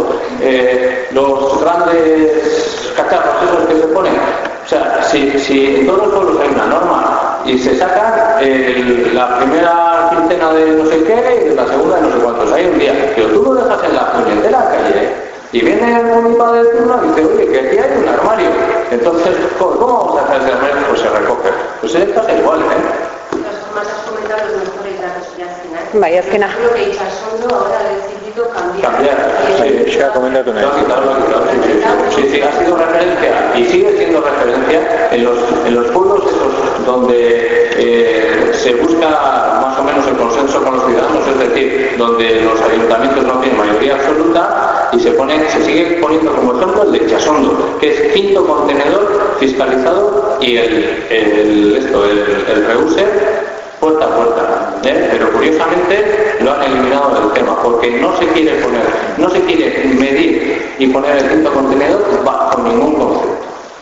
los grandes cacharros esos que se ponen. O sea, si en todos los pueblos hay una norma y se sacan la primera quincena de no sé qué y la segunda de no sé cuántos, hay un día, pero tú lo dejas en la puñetera calle, ¿eh? Y viene el municipal de turno y dice, oye, que aquí hay un armario. Entonces, ¿cómo vamos a hacer ese armario? Pues se recoge. Pues es casi igual, ¿eh? Más has comentado los mejores datos y al final. Vaya, es que nada. Creo que Itxasondo ahora ha decidido cambiar. Sí, se ha comentado una vez. Sí, ha sido referencia y sigue siendo referencia en los pueblos esos donde se busca más o menos el consenso con los ciudadanos, es decir, donde los ayuntamientos no tienen mayoría absoluta y se sigue poniendo como ejemplo el de Itxasondo, que es quinto contenedor fiscalizado y el reuse puerta a puerta, ¿eh? Pero curiosamente lo han eliminado del tema porque no se quiere medir y poner el quinto contenedor bajo ningún concepto.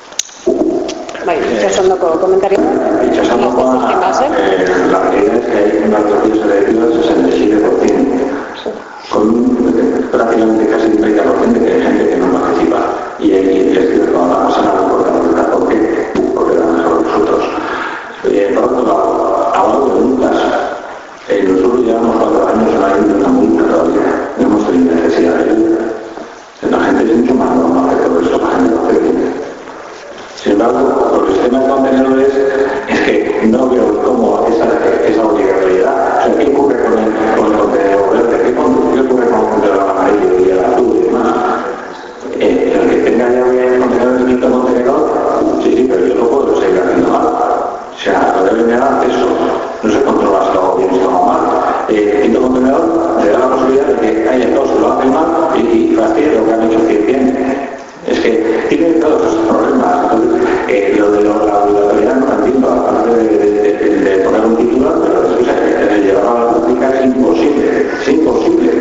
Vale, Itxasondo comentario. Itxasondo la realidad es que hay una reducción selectiva del 67%, con prácticamente casi un 30% de gente que no participa. Y es cierto, cuando vamos a la puerta, ¿por qué? Porque lo mejor nosotros. Por otro lado, hablando de multas, nosotros llevamos 4 años no hay una multa todavía, no hemos tenido necesidad de ayuda. La gente es mucho más normal que todo esto, la gente lo hace bien. Sin embargo, por el sistema de contenedores es que no veo cómo esa obligatoriedad. O sea, ¿qué ocurre con el contenedor verde? ¿Qué ocurre con el contenedor amarillo y el azul y demás? El que tenga ya el contenedor de quinto contenedor, sí, pero yo no puedo seguir haciendo mal. O sea, no deben de dar acceso, no se controla si lo hago bien o si lo hago mal. El quinto contenedor le da la posibilidad de que haya dos que lo hacen mal y fastidie lo que han hecho bien. Es que tiene todos esos problemas. Entonces, lo de la obligatoriedad no la entiendo, aparte de poner un titular, pero después llevarlo a la práctica es imposible. Es imposible.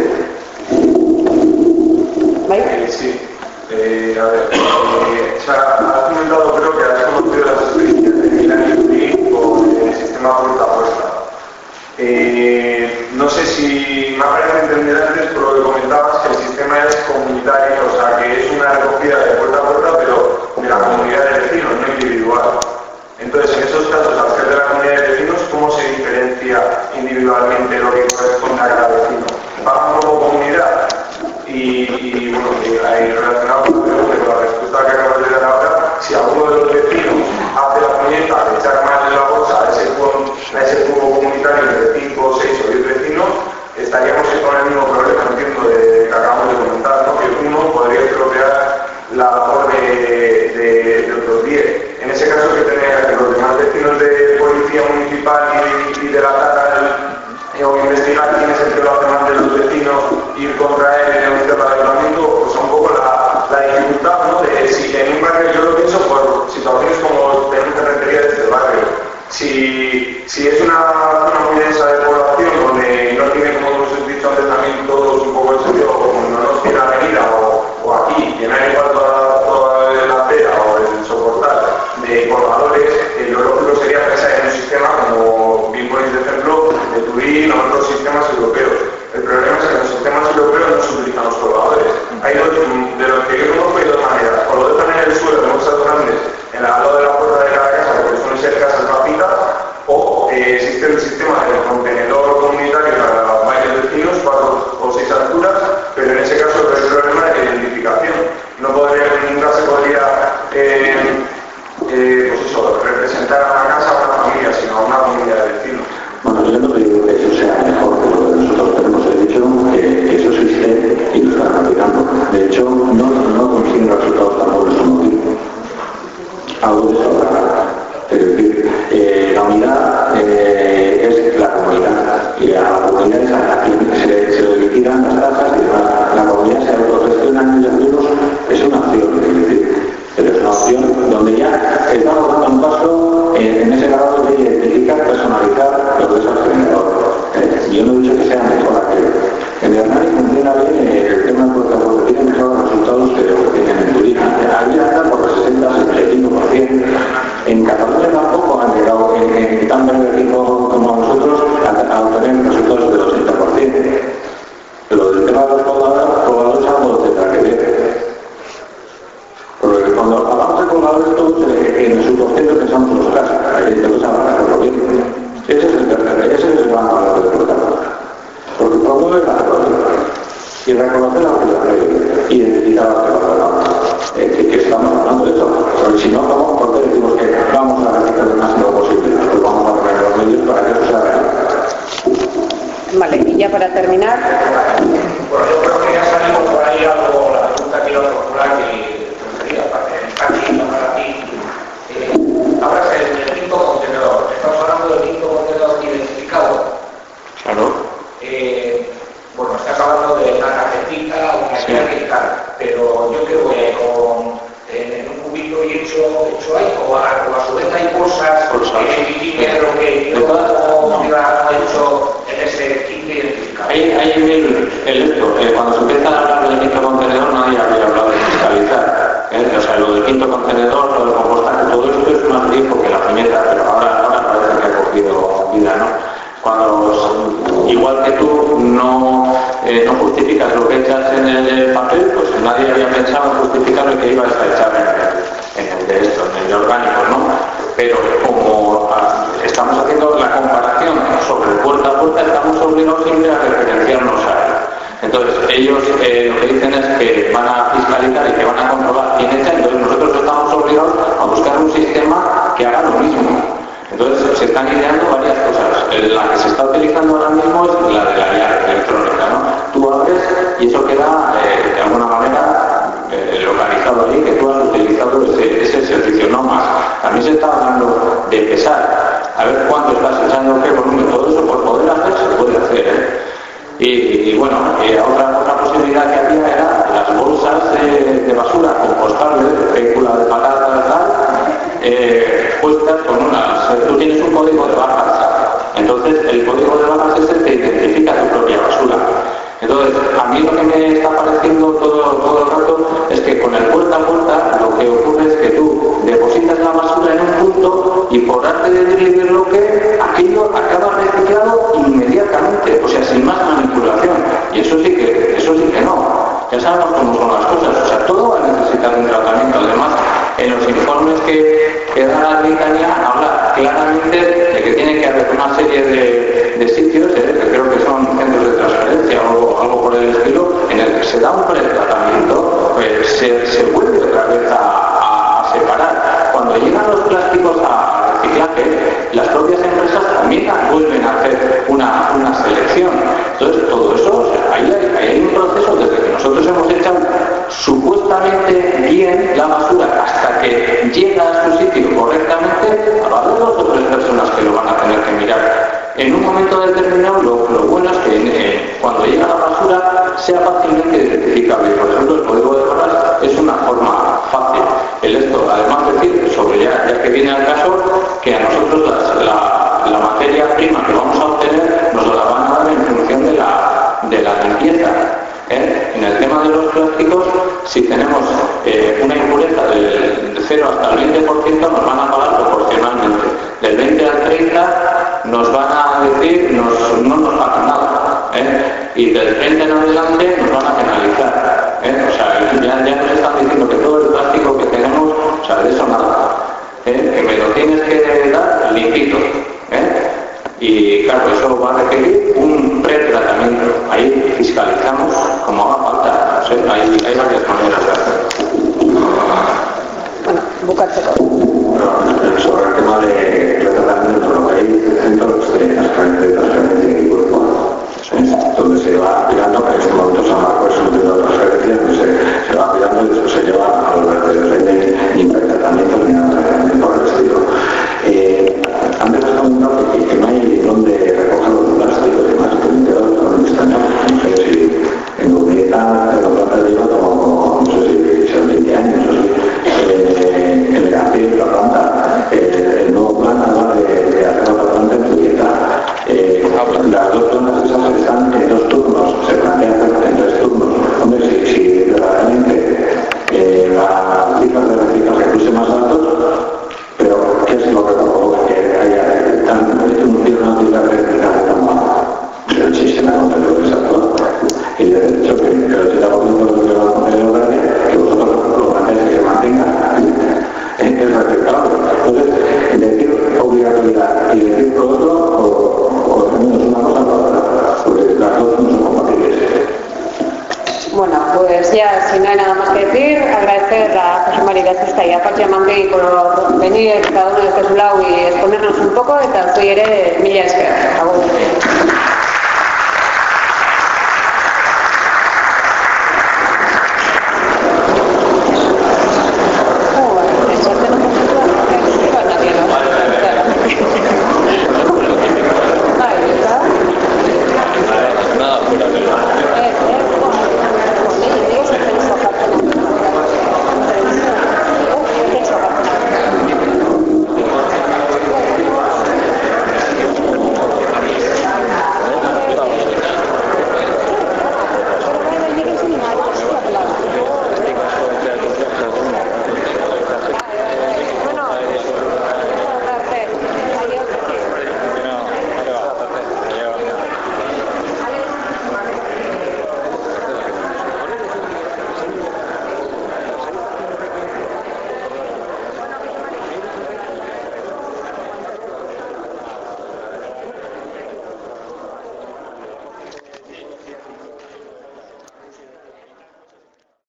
Sí. A ver, o sea, has comentado, creo que has conocido las experiencias de Milán y con el sistema puerta a puerta. No sé si me ha parecido entender antes por lo que comentabas que el sistema es comunitario, o sea, que es una recogida de puerta a puerta, pero de la comunidad de vecinos, no individual. Entonces, en esos casos, al ser de la comunidad de vecinos, ¿cómo se diferencia individualmente lo que corresponde a cada vecino? ¿Vamos como comunidad? Y bueno, ahí relacionado con la respuesta que acabo de dar ahora, si alguno de los vecinos hace la puñeta de echar más de la bolsa a ese juego comunitario de 5, 6 o 10 vecinos, estaríamos con el mismo problema, entiendo, que acabamos de comentar, ¿no? Que uno podría estropear la labor de otros 10. En ese caso, que tener que los demás vecinos de policía municipal y de la tara o investigar quién es el que lo hace más de los vecinos, ir contra él y denunciar al ayuntamiento, pues un poco la tema de los colgadores algo tendrá que ver. Porque cuando hablamos de colgadores todos en el subconsciente pensamos en los casos, entonces habrá que hacerlo bien. Ese es el gran valor del colgador. Porque promueve la relación y reconocer la relación y identificar la relación. Que estamos hablando de eso. Porque si no, ¿por qué decimos que vamos a reciclar lo máximo posible? Pues vamos a poner los medios para que eso sea real. Vale, y ya para terminar. Bueno, yo creo que ya salimos por ahí algo, la pregunta que iba a formular que sería para ti. Hablas del quinto contenedor. Estamos hablando del quinto contenedor identificado. Claro. Bueno, estás hablando de una tarjetita, una llave y tal, pero yo creo que en un cubito y hecho ahí, o a su vez hay cosas que indiquen lo que yo ha hecho en ese kit identificado. Cuando se empieza a hablar del quinto contenedor, nadie había hablado de fiscalizar. O sea, lo del quinto contenedor, lo del compostaje, todo esto es más riesgo que la primera, pero ahora parece que ha cogido vida, ¿no? Cuando, igual que tú no justificas lo que echas en el papel, pues nadie había pensado en justificar lo que ibas a echar en el de esto, en el de orgánicos, ¿no? Pero como estamos haciendo la comparación sobre puerta a puerta, estamos obligados siempre a referenciarnos a él. Entonces, ellos lo que dicen es que van a fiscalizar y que van a controlar quién echa, entonces nosotros estamos obligados a buscar un sistema que haga lo mismo. Entonces, se están ideando varias cosas. La que se está utilizando ahora mismo es la de la llave electrónica, ¿no? Tú abres y eso queda, de alguna manera, localizado ahí, que tú has utilizado ese servicio, no más. También se está hablando de pesar, a ver cuánto estás echando, qué volumen, todo eso por poder hacer, se puede hacer, Y bueno, otra posibilidad que había era las bolsas de basura compostables, fécula de patatas, puestas con tú tienes un código de barras. Entonces, el código de barras es el que identifica tu propia basura. Entonces, a mí lo que me está pareciendo todo el rato es que con el puerta a puerta lo que ocurre es que tú depositas la basura en un punto y por arte de delivery bloque aquello acaba reciclado inmediatamente, o sea, sin más manipulación. Y eso sí que no. Ya sabemos cómo son las cosas, o sea, todo va a necesitar un tratamiento. Además, en los informes que da la Britannia habla claramente de que tiene que haber una serie de sitios, que creo que son centros de transferencia o algo por el estilo, en el que se da un pretratamiento, pues se vuelve otra vez a separar. Cuando llegan los plásticos a reciclaje, las propias empresas también vuelven a hacer una selección. Entonces, todo eso, o sea, ahí hay un proceso desde que nosotros hemos echado supuestamente bien la basura hasta que llega a su sitio correctamente, va a haber 2 o 3 personas que lo van a tener que mirar. En un momento determinado, lo bueno es que cuando llega la basura sea fácilmente identificable. Por ejemplo, el código de barras es una forma fácil. Además decir, sobre ya que viene al caso, que a nosotros la materia prima que vamos a obtener nos la van a dar en función de la limpieza. En el tema de los plásticos, si tenemos una impureza del 0 hasta el 20%, nos van a pagar proporcionalmente. Del 20 al 30 nos van a decir, no nos pagan nada. Y del 30 en adelante nos van a penalizar. O sea, ya nos están diciendo que todo el plástico que tenemos, o sea, de eso nada. Que me lo tienes que dar limpito. Y claro, eso va a requerir un pretratamiento. Ahí fiscalizamos como haga falta. Hay varias maneras de hacerlo. Bueno, Bucacheco. Sobre el tema de pretratamiento, lo que hay centros de transferencia y grupo, donde se va aplicando, que en este momento se llama de la transferencia, se va aplicando y después se lleva a los vertederos de pretratamiento ni nada por el estilo. Antes has comentado que no hay donde recoger los plásticos y demás, que me quedo con el extraño. No sé si en Comunidad, en la planta de Lima, como no sé si son 20 años o así, en Legación, la planta, el nuevo plan habla de hacer otra planta en Tuvieta. Las 2 zonas esas están en 2 turnos, se plantea hacer en 3 turnos. Hombre, si verdaderamente las cifras de reciclaje cruce más datos, pero ¿qué es lo que provoca que haya una cifra de reciclaje tan baja? El sistema de control es actual y de hecho el 80% de lo que va a contener verde, que vosotros lo planteáis que se mantenga, es respetable. Entonces, decir obligatoriedad y decir por otro, o es una cosa para otra, porque las dos no son compatibles. Bueno, pues ya, si no hay nada más que decir, agradecer a José María Zusta y a Patxi Amangui por venir cada uno desde su lado y exponernos un poco, eta zuei ere mila esker. Agur.